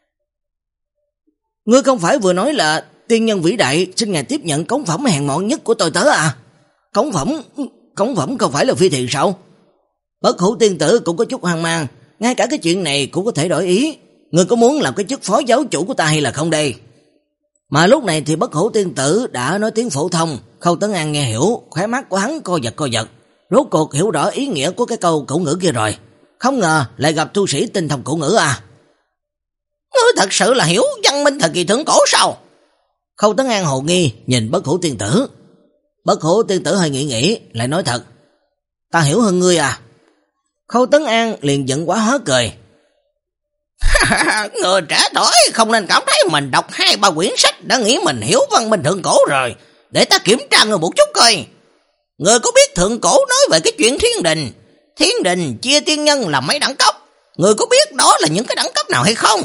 Ngươi không phải vừa nói là tiên nhân vĩ đại xin ngài tiếp nhận cống phẩm hèn mọn nhất của tôi tớ à? Cống phẩm, cống phẩm không phải là phi thuyền sao? Bất Hủ tiên tử cũng có chút hoang mang, ngay cả cái chuyện này cũng có thể đổi ý. Ngươi có muốn làm cái chức phó giáo chủ của ta hay là không đây? Mà lúc này thì Bất Hủ tiên tử đã nói tiếng phổ thông, Khâu Tấn An nghe hiểu, khóe mắt của hắn co giật co giật, rốt cuộc hiểu rõ ý nghĩa của cái câu cổ ngữ kia rồi. Không ngờ lại gặp tu sĩ tinh thông cổ ngữ à. Ngươi thật sự là hiểu văn minh thời kỳ thượng cổ sao? Khâu Tấn An hồ nghi nhìn Bất Hủ tiên tử. Bất Hủ tiên tử hơi nghĩ nghĩ, lại nói thật, Ta hiểu hơn ngươi à. Khâu Tấn An liền giận quá hóa cười. Người trẻ tuổi không nên cảm thấy mình đọc hai ba quyển sách đã nghĩ mình hiểu văn minh thượng cổ rồi. Để ta kiểm tra người một chút coi. Người có biết thượng cổ nói về cái chuyện thiên đình? Thiên đình chia tiên nhân làm mấy đẳng cấp. Người có biết đó là những cái đẳng cấp nào hay không?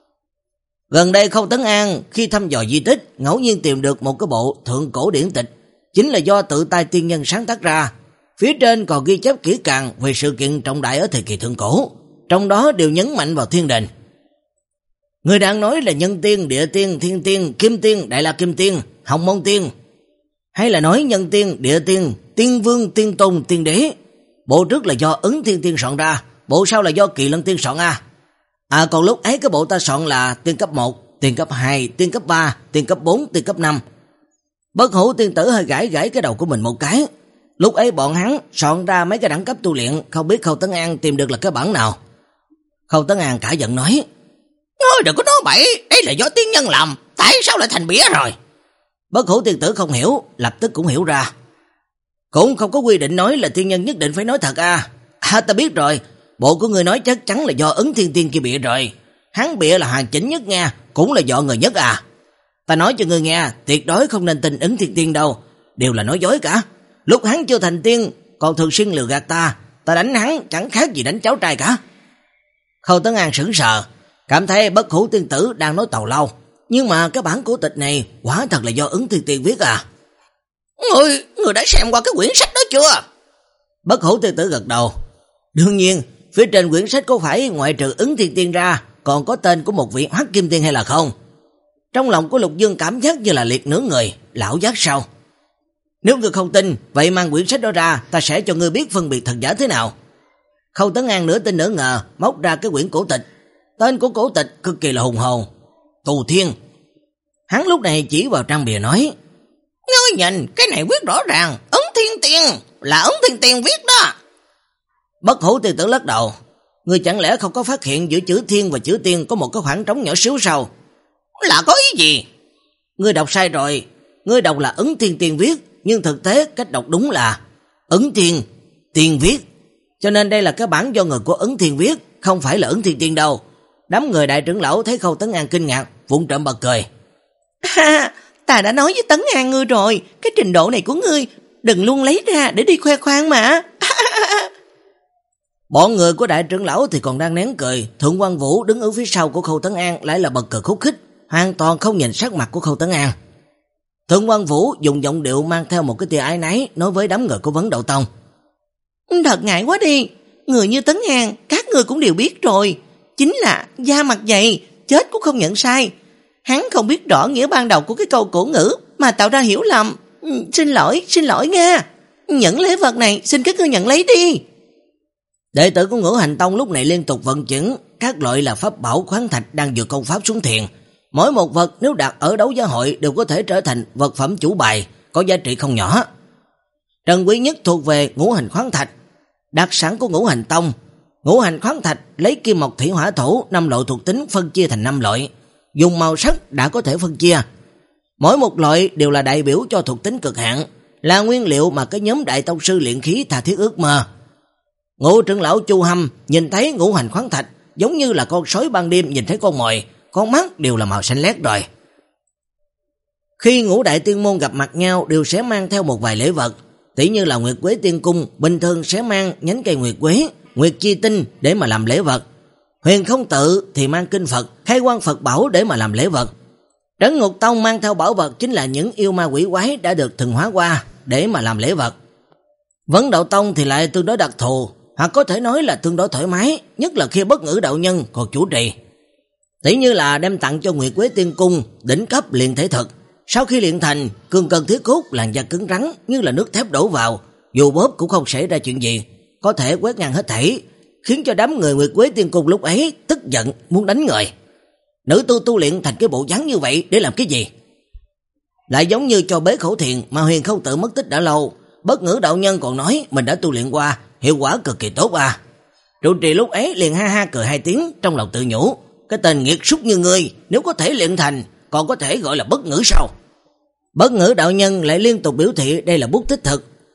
Gần đây Khâu Tấn An khi thăm dò di tích ngẫu nhiên tìm được một cái bộ thượng cổ điển tịch, chính là do tự tay tiên nhân sáng tác ra. Phía trên còn ghi chép kỹ càng về sự kiện trọng đại ở thời kỳ thượng cổ, trong đó đều nhấn mạnh vào thiên đình. Người đang nói là nhân tiên, địa tiên, thiên tiên, kim tiên, đại la kim tiên, hồng môn tiên, hay là nói nhân tiên, địa tiên, tiên vương, tiên tôn, tiên đế? Bộ trước là do Ứng Thiên Tiên soạn ra, bộ sau là do Kỳ Lân Tiên soạn à. À còn lúc ấy cái bộ ta soạn là tiên cấp một, tiên cấp hai, tiên cấp ba, tiên cấp bốn, tiên cấp năm. Bất Hủ tiên tử hơi gãi gãi cái đầu của mình một cái. Lúc ấy bọn hắn soạn ra mấy cái đẳng cấp tu luyện, không biết Khâu Tấn An tìm được là cái bản nào. Khâu Tấn An cả giận nói: Ngươi đừng có nói bậy, đây là do tiên nhân làm, tại sao lại thành bịa rồi? Bất Hủ tiên tử không hiểu, lập tức cũng hiểu ra. Cũng không có quy định nói là tiên nhân nhất định phải nói thật à. À ta biết rồi, bộ của người nói chắc chắn là do Ứng Thiên Tiên kia bịa rồi. Hắn bịa là hoàn chỉnh nhất nha, cũng là do người nhất à. Ta nói cho người nghe, tuyệt đối không nên tin Ứng Thiên Tiên đâu, đều là nói dối cả. Lúc hắn chưa thành tiên, còn thường xuyên lừa gạt ta, ta đánh hắn chẳng khác gì đánh cháu trai cả. Khâu Tấn An sững sờ, cảm thấy Bất Hủ tiên tử đang nói tào lao, nhưng mà cái bản cổ tịch này quả thật là do Ứng Thiên Tiên viết à. Người, người đã xem qua cái quyển sách đó chưa? Bất Hủ tiên tử gật đầu. Đương nhiên, phía trên quyển sách có phải ngoại trừ Ứng Thiên Tiên ra, còn có tên của một vị Hoắc Kim Tiên hay là không? Trong lòng của Lục Dương cảm giác như là liệt nửa người, lão giác sao? Nếu ngươi không tin, vậy mang quyển sách đó ra, ta sẽ cho ngươi biết phân biệt thật giả thế nào. Khâu Tấn An nửa tin nửa ngờ, móc ra cái quyển cổ tịch. Tên của cổ tịch cực kỳ là hùng hồn, Tù Thiên. Hắn lúc này chỉ vào trang bìa nói: Ngươi nhìn, cái này viết rõ ràng, Ứng Thiên Tiên, là Ứng Thiên Tiên viết đó. Bất Hủ tiên tử lắc đầu: Ngươi chẳng lẽ không có phát hiện giữa chữ thiên và chữ tiên có một cái khoảng trống nhỏ xíu sao? Là có ý gì? Ngươi đọc sai rồi, ngươi đọc là Ứng Thiên Tiên viết, nhưng thực tế cách đọc đúng là Ứng Thiên Tiên viết. Cho nên đây là cái bản do người của Ứng Thiên viết, không phải là Ứng Thiên Tiên đâu. Đám người đại trưởng lão thấy Khâu Tấn An kinh ngạc, vụng trộm bật cười. Ha, ta đã nói với Tấn An ngươi rồi, cái trình độ này của ngươi đừng luôn lấy ra để đi khoe khoang mà. Bọn người của đại trưởng lão thì còn đang nén cười, Thượng Quan Vũ đứng ở phía sau của Khâu Tấn An lại là bật cười khúc khích, hoàn toàn không nhìn sắc mặt của Khâu Tấn An. Thượng Quan Vũ dùng giọng điệu mang theo một cái tia ái náy nói với đám người của Vấn Đạo Tông: Thật ngại quá đi, người như Tấn An các người cũng đều biết rồi, chính là da mặt dày, chết cũng không nhận sai. Hắn không biết rõ nghĩa ban đầu của cái câu cổ ngữ mà tạo ra hiểu lầm. Ừ, xin lỗi, xin lỗi nha. Những lễ vật này xin các ngươi nhận lấy đi. Đệ tử của Ngũ Hành Tông lúc này liên tục vận chuyển các loại là pháp bảo khoáng thạch đang dựa công pháp xuống thiền. Mỗi một vật nếu đặt ở đấu giá hội đều có thể trở thành vật phẩm chủ bài, có giá trị không nhỏ. Trần quý nhất thuộc về ngũ hành khoáng thạch, đặc sản của Ngũ Hành Tông. Ngũ hành khoáng thạch lấy kim mộc thủy hỏa thổ năm loại thuộc tính phân chia thành năm loại, dùng màu sắc đã có thể phân chia. Mỗi một loại đều là đại biểu cho thuộc tính cực hạn, là nguyên liệu mà cái nhóm đại tông sư luyện khí tha thiết ước mơ. Ngũ trưởng lão Chu Hâm nhìn thấy ngũ hành khoáng thạch giống như là con sói ban đêm nhìn thấy con mồi, con mắt đều là màu xanh lét rồi. Khi ngũ đại tiên môn gặp mặt nhau đều sẽ mang theo một vài lễ vật, tỉ như là Nguyệt Quế Tiên Cung bình thường sẽ mang nhánh cây Nguyệt Quế, Nguyệt Chi Tinh để mà làm lễ vật. Huyền Không Tự thì mang kinh Phật, Khai Quang Phật Bảo để mà làm lễ vật. Trấn Ngục Tông mang theo bảo vật chính là những yêu ma quỷ quái đã được thần hóa qua để mà làm lễ vật. Vấn Đạo Tông thì lại tương đối đặc thù, hoặc có thể nói là tương đối thoải mái, nhất là khi Bất Ngữ đạo nhân còn chủ trì. Tỉ như là đem tặng cho Nguyệt Quế Tiên Cung đỉnh cấp luyện thể thực, sau khi luyện thành cương cân thiết cốt, làn da cứng rắn như là nước thép đổ vào, dù bóp cũng không xảy ra chuyện gì, có thể quét ngang hết thảy, khiến cho đám người Nguyệt Quế Tiên Cung lúc ấy tức giận muốn đánh người. Nữ tu tu luyện thành cái bộ dáng như vậy để làm cái gì? Lại giống như cho bế khẩu thiền mà Huyền Không Tự mất tích đã lâu, Bất Ngữ đạo nhân còn nói mình đã tu luyện qua, hiệu quả cực kỳ tốt à. Trụ trì lúc ấy liền ha ha cười hai tiếng, trong lòng tự nhủ, cái tên nghiệt súc như ngươi nếu có thể luyện thành còn có thể gọi là Bất Ngữ sao? Bất Ngữ đạo nhân lại liên tục biểu thị đây là bút tích thực,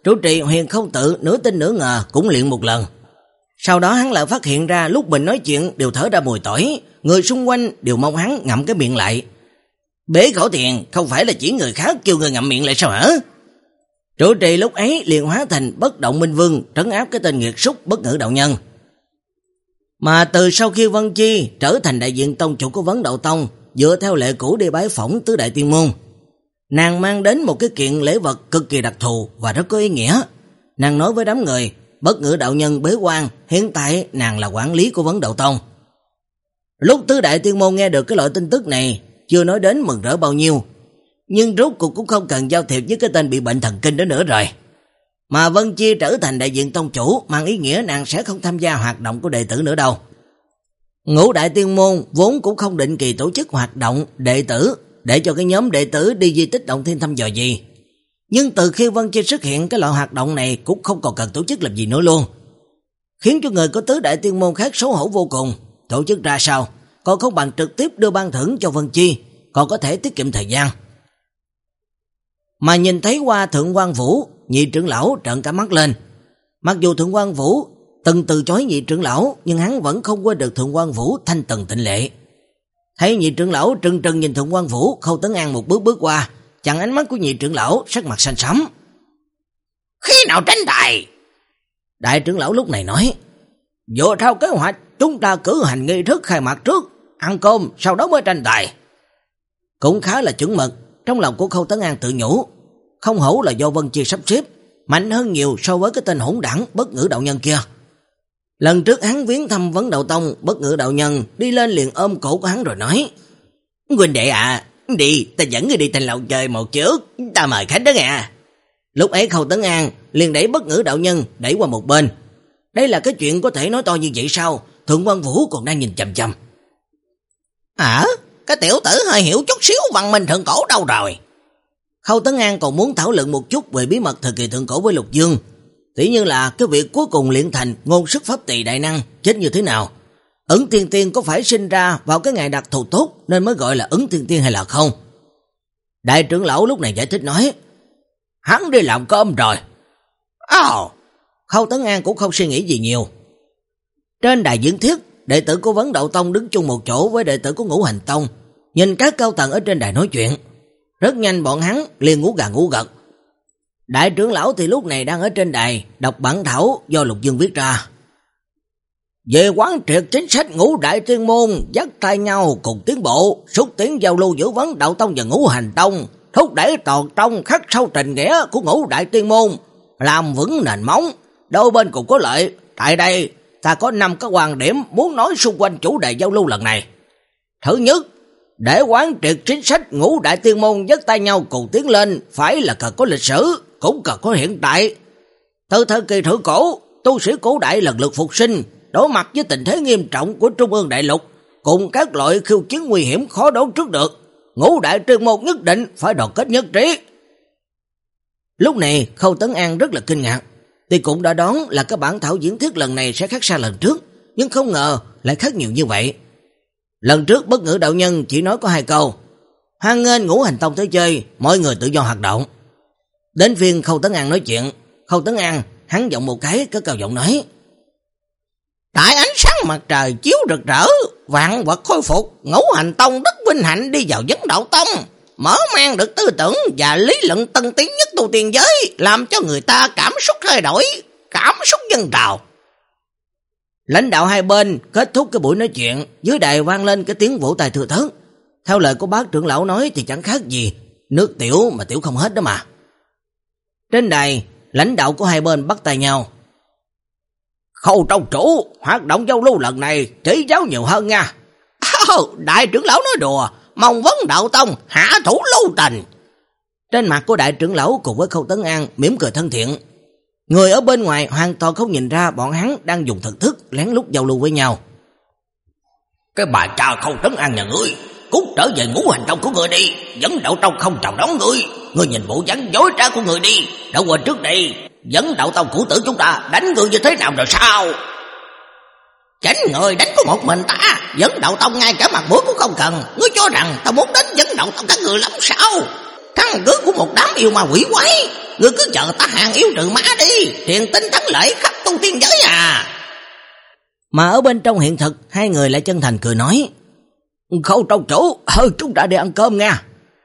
Trụ trì Huyền Không Tự nửa tin nửa ngờ cũng luyện một lần. Sau đó hắn lại phát hiện ra lúc mình nói chuyện đều thở ra mùi tỏi, người xung quanh đều mong hắn ngậm cái miệng lại. Bế khẩu tiền không phải là chỉ người khác kêu người ngậm miệng lại sao hả? Trụ trì lúc ấy liền hóa thành Bất Động Minh Vương, trấn áp cái tên nghiệt súc Bất Ngữ đạo nhân. Mà từ sau khi Vân Chi trở thành đại diện tông chủ của Vấn Đạo Tông, dựa theo lệ cũ đi bái phỏng tứ đại tiên môn, nàng mang đến một cái kiện lễ vật cực kỳ đặc thù và rất có ý nghĩa. Nàng nói với đám người, Bất Ngữ đạo nhân bế quan, hiện tại nàng là quản lý của Vấn Đạo Tông. Lúc tứ đại tiên môn nghe được cái loại tin tức này, chưa nói đến mừng rỡ bao nhiêu, nhưng rốt cuộc cũng không cần giao thiệp với cái tên bị bệnh thần kinh đó nữa rồi. Mà Vân Chi trở thành đại diện tông chủ mang ý nghĩa nàng sẽ không tham gia hoạt động của đệ tử nữa đâu. Ngũ đại tiên môn vốn cũng không định kỳ tổ chức hoạt động đệ tử để cho cái nhóm đệ tử đi di tích Động Thiên thăm dò gì. Nhưng từ khi Vân Chi xuất hiện, cái loại hoạt động này cũng không còn cần tổ chức làm gì nữa luôn, khiến cho người có tứ đại tiên môn khác xấu hổ vô cùng. Tổ chức ra sao còn không bằng trực tiếp đưa ban thưởng cho Vân Chi, còn có thể tiết kiệm thời gian. Mà nhìn thấy qua Thượng Quan Vũ, nhị trưởng lão trợn cả mắt lên. Mặc dù Thượng Quan Vũ từng từ chối nhị trưởng lão, nhưng hắn vẫn không quên được Thượng Quan Vũ thanh tần tịnh lệ. Thấy nhị trưởng lão trừng trừng nhìn Thượng Quan Vũ, Khâu Tấn An một bước bước qua, chặn ánh mắt của nhị trưởng lão, sắc mặt xanh xám. Khi nào tranh tài? Đại trưởng lão lúc này nói, dựa theo kế hoạch chúng ta cử hành nghi thức khai mạc trước, ăn cơm sau đó mới tranh tài. Cũng khá là chuẩn mực. Trong lòng của Khâu Tấn An tự nhủ, không hổ là do Vân Chi sắp xếp, mạnh hơn nhiều so với cái tên hỗn đảng Bất Ngữ đạo nhân kia. Lần trước hắn viếng thăm Vấn Đạo Tông, Bất Ngữ đạo nhân đi lên liền ôm cổ của hắn rồi nói, huynh đệ à, đi, ta dẫn người đi thành lầu chơi một chút, ta mời khách đó nghe. Lúc ấy Khâu Tấn An liền đẩy Bất Ngữ đạo nhân đẩy qua một bên. Đây là cái chuyện có thể nói to như vậy sao? Thượng Quan Vũ còn đang nhìn chằm chằm. À, cái tiểu tử hơi hiểu chút xíu văn minh thượng cổ đâu rồi. Khâu Tấn An còn muốn thảo luận một chút về bí mật thời kỳ thượng cổ với Lục Dương, tỉ như là cái việc cuối cùng luyện thành ngôn sức pháp tỳ đại năng chết như thế nào, Ẩn Tiên Tiên có phải sinh ra vào cái ngày đặc thù tốt nên mới gọi là Ẩn Tiên Tiên hay là không. Đại trưởng lão lúc này giải thích nói, hắn đi làm cơm rồi. Ồ, oh. Khâu Tấn An cũng không suy nghĩ gì nhiều. Trên đài diễn thuyết, đệ tử của Vấn Đạo Tông đứng chung một chỗ với đệ tử của Ngũ Hành Tông, nhìn các cao tầng ở trên đài nói chuyện. Rất nhanh bọn hắn liền ngủ gà ngủ gật. Đại trưởng lão thì lúc này đang ở trên đài đọc bản thảo do Lục Dương viết ra. Về quán triệt chính sách ngũ đại tiên môn, dắt tay nhau cùng tiến bộ, xúc tiến giao lưu giữa Vấn Đạo Tông và Ngũ Hành Tông, thúc đẩy toàn trong khắc sâu tình nghĩa của ngũ đại tiên môn, làm vững nền móng, đôi bên cùng có lợi. Tại đây ta có năm cái quan điểm muốn nói xung quanh chủ đề giao lưu lần này. Thứ nhất, để quán triệt chính sách ngũ đại tiên môn dắt tay nhau cùng tiến lên, phải là cần có lịch sử, cũng cần có hiện tại. Từ thời kỳ thượng cổ, tu sĩ cổ đại lần lượt phục sinh, đối mặt với tình thế nghiêm trọng của Trung ương đại lục, cùng các loại khiêu chiến nguy hiểm khó đoán trước được, ngũ đại tiên môn nhất định phải đoàn kết nhất trí. Lúc này Khâu Tấn An rất là kinh ngạc, thì cũng đã đoán là cái bản thảo diễn thuyết lần này sẽ khác xa lần trước, nhưng không ngờ lại khác nhiều như vậy. Lần trước Bất Ngữ đạo nhân chỉ nói có hai câu, hoan nghênh Ngũ Hành Tông tới chơi, mọi người tự do hoạt động. Đến phiên Khâu Tấn An nói chuyện, Khâu Tấn An hắn giọng một cái, có cao giọng nói, tại ánh sáng mặt trời chiếu rực rỡ, vạn vật khôi phục, Ngũ Hành Tông rất vinh hạnh đi vào Vấn Đạo Tông, mở mang được tư tưởng và lý luận tân tiến nhất tu tiên giới, làm cho người ta cảm xúc thay đổi, cảm xúc dâng trào. Lãnh đạo hai bên kết thúc cái buổi nói chuyện, dưới đài vang lên cái tiếng vỗ tay thừa thớt. Theo lời của bác trưởng lão nói thì chẳng khác gì nước tiểu mà tiểu không hết đó mà. Trên đài, lãnh đạo của hai bên bắt tay nhau. Khâu Tông chủ, hoạt động giao lưu lần này trí giáo nhiều hơn nha. Oh, đại trưởng lão nói đùa, mong Vấn Đạo Tông hạ thủ lưu tình. Trên mặt của đại trưởng lão cùng với Khâu Tấn An mỉm cười thân thiện. Người ở bên ngoài hoàn toàn không nhìn ra bọn hắn đang dùng thần thức lén lút giao lưu với nhau. Cái bà cha Khâu Tấn An nhà ngươi, cút trở về Ngũ Hành Tông của ngươi đi, Vấn Đạo Tông không chào đón ngươi. Ngươi nhìn bộ dáng dối trá của ngươi đi, đã quên trước đây Vấn Đạo Tông cũ tử chúng ta đánh ngươi như thế nào rồi sao? Chánh người đánh có một mình ta, Vấn Đạo Tông ngay cả mặt mũi cũng không cần. Ngươi cho rằng ta muốn đánh Vấn Đạo Tông các người lắm sao? Thằng cứ của một đám yêu ma quỷ quái, ngươi cứ chờ ta hàng yêu trừ ma đi, tiền tính thắng lợi khắp tu tiên giới à. Mà ở bên trong hiện thực, hai người lại chân thành cười nói, Khâu Trâu chủ, ừ, chúng ta đi ăn cơm nha.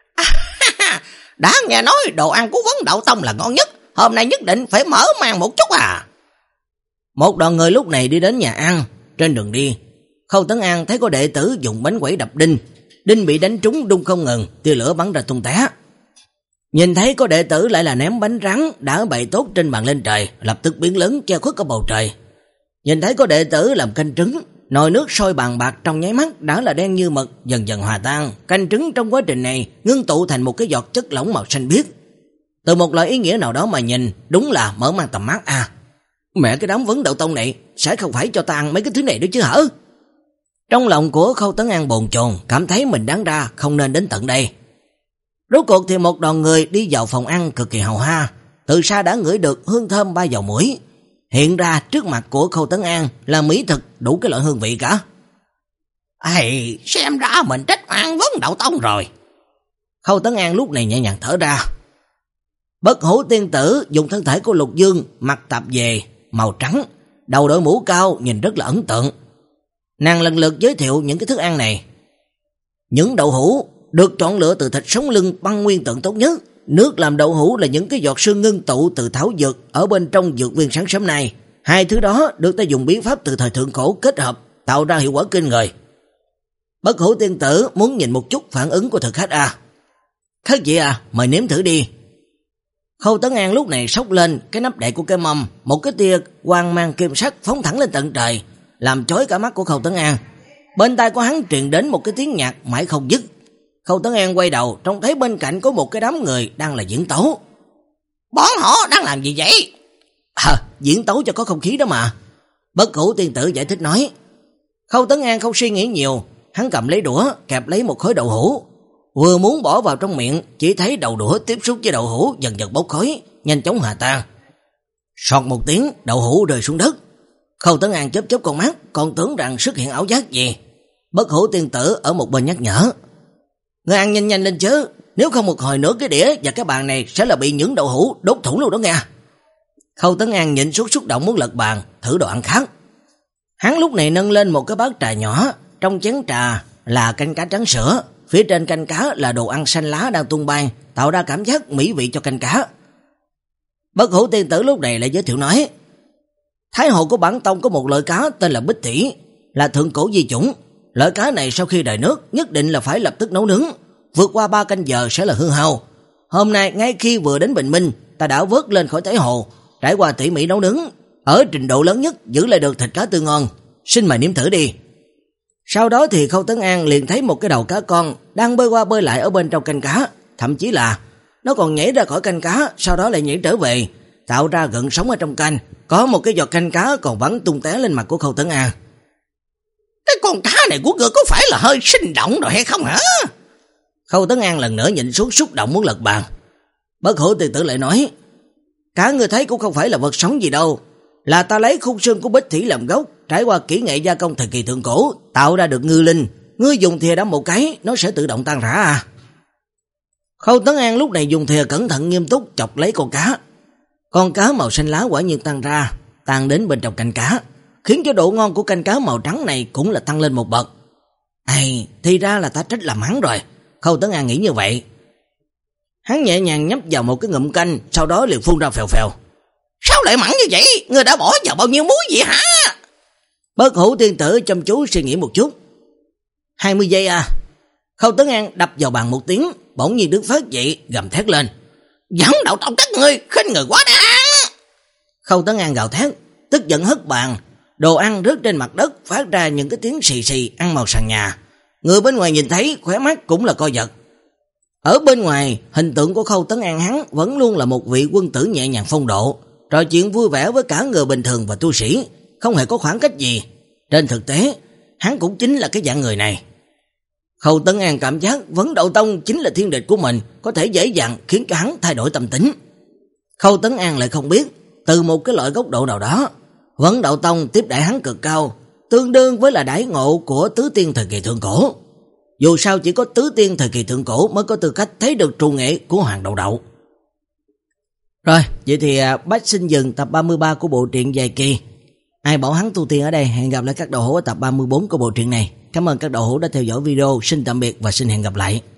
À, đã nghe nói đồ ăn của Vấn Đậu Tông là ngon nhất, hôm nay nhất định phải mở màn một chút à. Một đoàn người lúc này đi đến nhà ăn. Trên đường đi, Khâu Tấn An thấy có đệ tử dùng bánh quẩy đập đinh. Đinh bị đánh trúng đung không ngừng, tia lửa bắn ra tung té. Nhìn thấy có đệ tử lại là ném bánh rắn đã bày tốt trên bàn lên trời, lập tức biến lớn che khuất ở bầu trời. Nhìn thấy có đệ tử làm canh trứng, nồi nước sôi bàn bạc trong nháy mắt đã là đen như mực, dần dần hòa tan. Canh trứng trong quá trình này ngưng tụ thành một cái giọt chất lỏng màu xanh biếc. Từ một loại ý nghĩa nào đó mà nhìn, đúng là mở mang tầm mắt à. Mẹ cái đám Vấn Đậu Tông này sẽ không phải cho ta ăn mấy cái thứ này nữa chứ hả? Trong lòng của Khâu Tấn An bồn chồn, cảm thấy mình đáng ra không nên đến tận đây. Rốt cuộc thì một đoàn người đi vào phòng ăn cực kỳ hào ha, từ xa đã ngửi được hương thơm bay vào mũi. Hiện ra trước mặt của Khâu Tấn An là mỹ thực đủ cái loại hương vị cả. Ây, xem ra mình trách oan Vấn Đậu Tông rồi. Khâu Tấn An lúc này nhẹ nhàng thở ra. Bất Hủ tiên tử dùng thân thể của Lục Dương, mặc tạp dề màu trắng, đầu đội mũ cao, nhìn rất là ấn tượng. Nàng lần lượt giới thiệu những cái thức ăn này. Những đậu hũ được chọn lựa từ thịt sống lưng băng nguyên tượng tốt nhất. Nước làm đậu hũ là những cái giọt sương ngưng tụ từ thảo dược ở bên trong dược viên sáng sớm nay. Hai thứ đó được ta dùng bí pháp từ thời thượng cổ kết hợp, tạo ra hiệu quả kinh người. Bất Hủ tiên tử muốn nhìn một chút phản ứng của thực khách à. Khách chị à, mời nếm thử đi. Khâu Tấn An lúc này sốc lên cái nắp đậy của cái mâm, một cái tia quang mang kim sắc phóng thẳng lên tận trời, làm chói cả mắt của Khâu Tấn An. Bên tai của hắn truyền đến một cái tiếng nhạc mãi không dứt. Khâu Tấn An quay đầu, trông thấy bên cạnh có một cái đám người đang là diễn tấu. Bọn họ đang làm gì vậy? À, diễn tấu cho có không khí đó mà. Bất Hủ tiên tử giải thích nói. Khâu Tấn An không suy nghĩ nhiều, hắn cầm lấy đũa, kẹp lấy một khối đậu hũ. Vừa muốn bỏ vào trong miệng, chỉ thấy đầu đũa tiếp xúc với đậu hũ dần dần bốc khói, nhanh chóng hòa tan. Sọt một tiếng, đậu hũ rơi xuống đất. Khâu Tấn An chớp chớp con mắt, còn tưởng rằng xuất hiện ảo giác gì. Bất Hủ tiên tử ở một bên nhắc nhở. Người ăn nhanh nhanh lên chứ, nếu không một hồi nữa cái đĩa và cái bàn này sẽ là bị những đậu hũ đốt thủng luôn đó nghe. Khâu Tấn An nhịn suốt xúc động muốn lật bàn, thử đồ ăn khác. Hắn lúc này nâng lên một cái bát trà nhỏ, trong chén trà là canh cá trắng sữa, phía trên canh cá là đồ ăn xanh lá đang tung bay, tạo ra cảm giác mỹ vị cho canh cá. Bất Hủ tiên tử lúc này lại giới thiệu nói, Thái hồ của bản tông có một loại cá tên là Bích Thủy, là thượng cổ di chủng. Loại cá này sau khi đầy nước nhất định là phải lập tức nấu nướng, vượt qua ba canh giờ sẽ là hư hao. Hôm nay ngay khi vừa đến bình minh, ta đã vớt lên khỏi Thái hồ, trải qua tỉ mỉ nấu nướng, ở trình độ lớn nhất giữ lại được thịt cá tươi ngon. Xin mời nếm thử đi. Sau đó thì Khâu Tấn An liền thấy một cái đầu cá con đang bơi qua bơi lại ở bên trong canh cá, thậm chí là nó còn nhảy ra khỏi canh cá, sau đó lại nhảy trở về, tạo ra gợn sóng ở trong canh. Có một cái giọt canh cá còn bắn tung té lên mặt của Khâu Tấn An. Cái con cá này của ngươi có phải là hơi sinh động rồi hay không hả? Khâu Tấn An lần nữa nhịn xuống xúc động muốn lật bàn. Bất Hủ tiên tử lại nói, cá ngươi thấy cũng không phải là vật sống gì đâu, là ta lấy khung xương của Bích Thủy làm gốc, trải qua kỹ nghệ gia công thời kỳ thượng cổ, tạo ra được ngư linh. Ngươi dùng thìa đâm một cái, nó sẽ tự động tan rã à. Khâu Tấn An lúc này dùng thìa cẩn thận nghiêm túc chọc lấy con cá. Con cá màu xanh lá quả nhiên tan ra, tan đến bên trong canh cá, khiến cho độ ngon của canh cá màu trắng này cũng là tăng lên một bậc. Ây, thì ra là ta trách làm hắn rồi. Khâu Tấn An nghĩ như vậy. Hắn nhẹ nhàng nhấp vào một cái ngụm canh, sau đó liền phun ra phèo phèo. Sao lại mặn như vậy? Ngươi đã bỏ vào bao nhiêu muối vậy hả? Bất Hủ tiên tử chăm chú suy nghĩ một chút. hai mươi giây à. Khâu Tấn An đập vào bàn một tiếng, bỗng nhiên đứng phát dậy, gầm thét lên. Vấn Đậu Tông các ngươi, khinh người quá đáng. Khâu Tấn An gào thét, tức giận hất bàn, đồ ăn rớt trên mặt đất, phát ra những cái tiếng xì xì ăn màu sàn nhà. Người bên ngoài nhìn thấy khóe mắt cũng là co giật. Ở bên ngoài, hình tượng của Khâu Tấn An hắn vẫn luôn là một vị quân tử nhẹ nhàng phong độ, trò chuyện vui vẻ với cả người bình thường và tu sĩ, không hề có khoảng cách gì. Trên thực tế, hắn cũng chính là cái dạng người này. Khâu Tấn An cảm giác Vấn Đậu Tông chính là thiên địch của mình, có thể dễ dàng khiến cho hắn thay đổi tâm tính. Khâu Tấn An lại không biết, từ một cái loại góc độ nào đó, Vấn Đậu Tông tiếp đãi hắn cực cao, tương đương với là đãi ngộ của tứ tiên thời kỳ thượng cổ. Dù sao chỉ có tứ tiên thời kỳ thượng cổ mới có tư cách thấy được trù nghệ của Hoàng Đậu Đậu. Rồi, vậy thì à, Bách xin dừng tập ba mươi ba của bộ truyện dài kỳ Ai bảo hắn tu tiên ở đây. Hẹn gặp lại các đầu hữu ở tập ba mươi bốn của bộ truyện này. Cảm ơn các đầu hữu đã theo dõi video. Xin tạm biệt và xin hẹn gặp lại.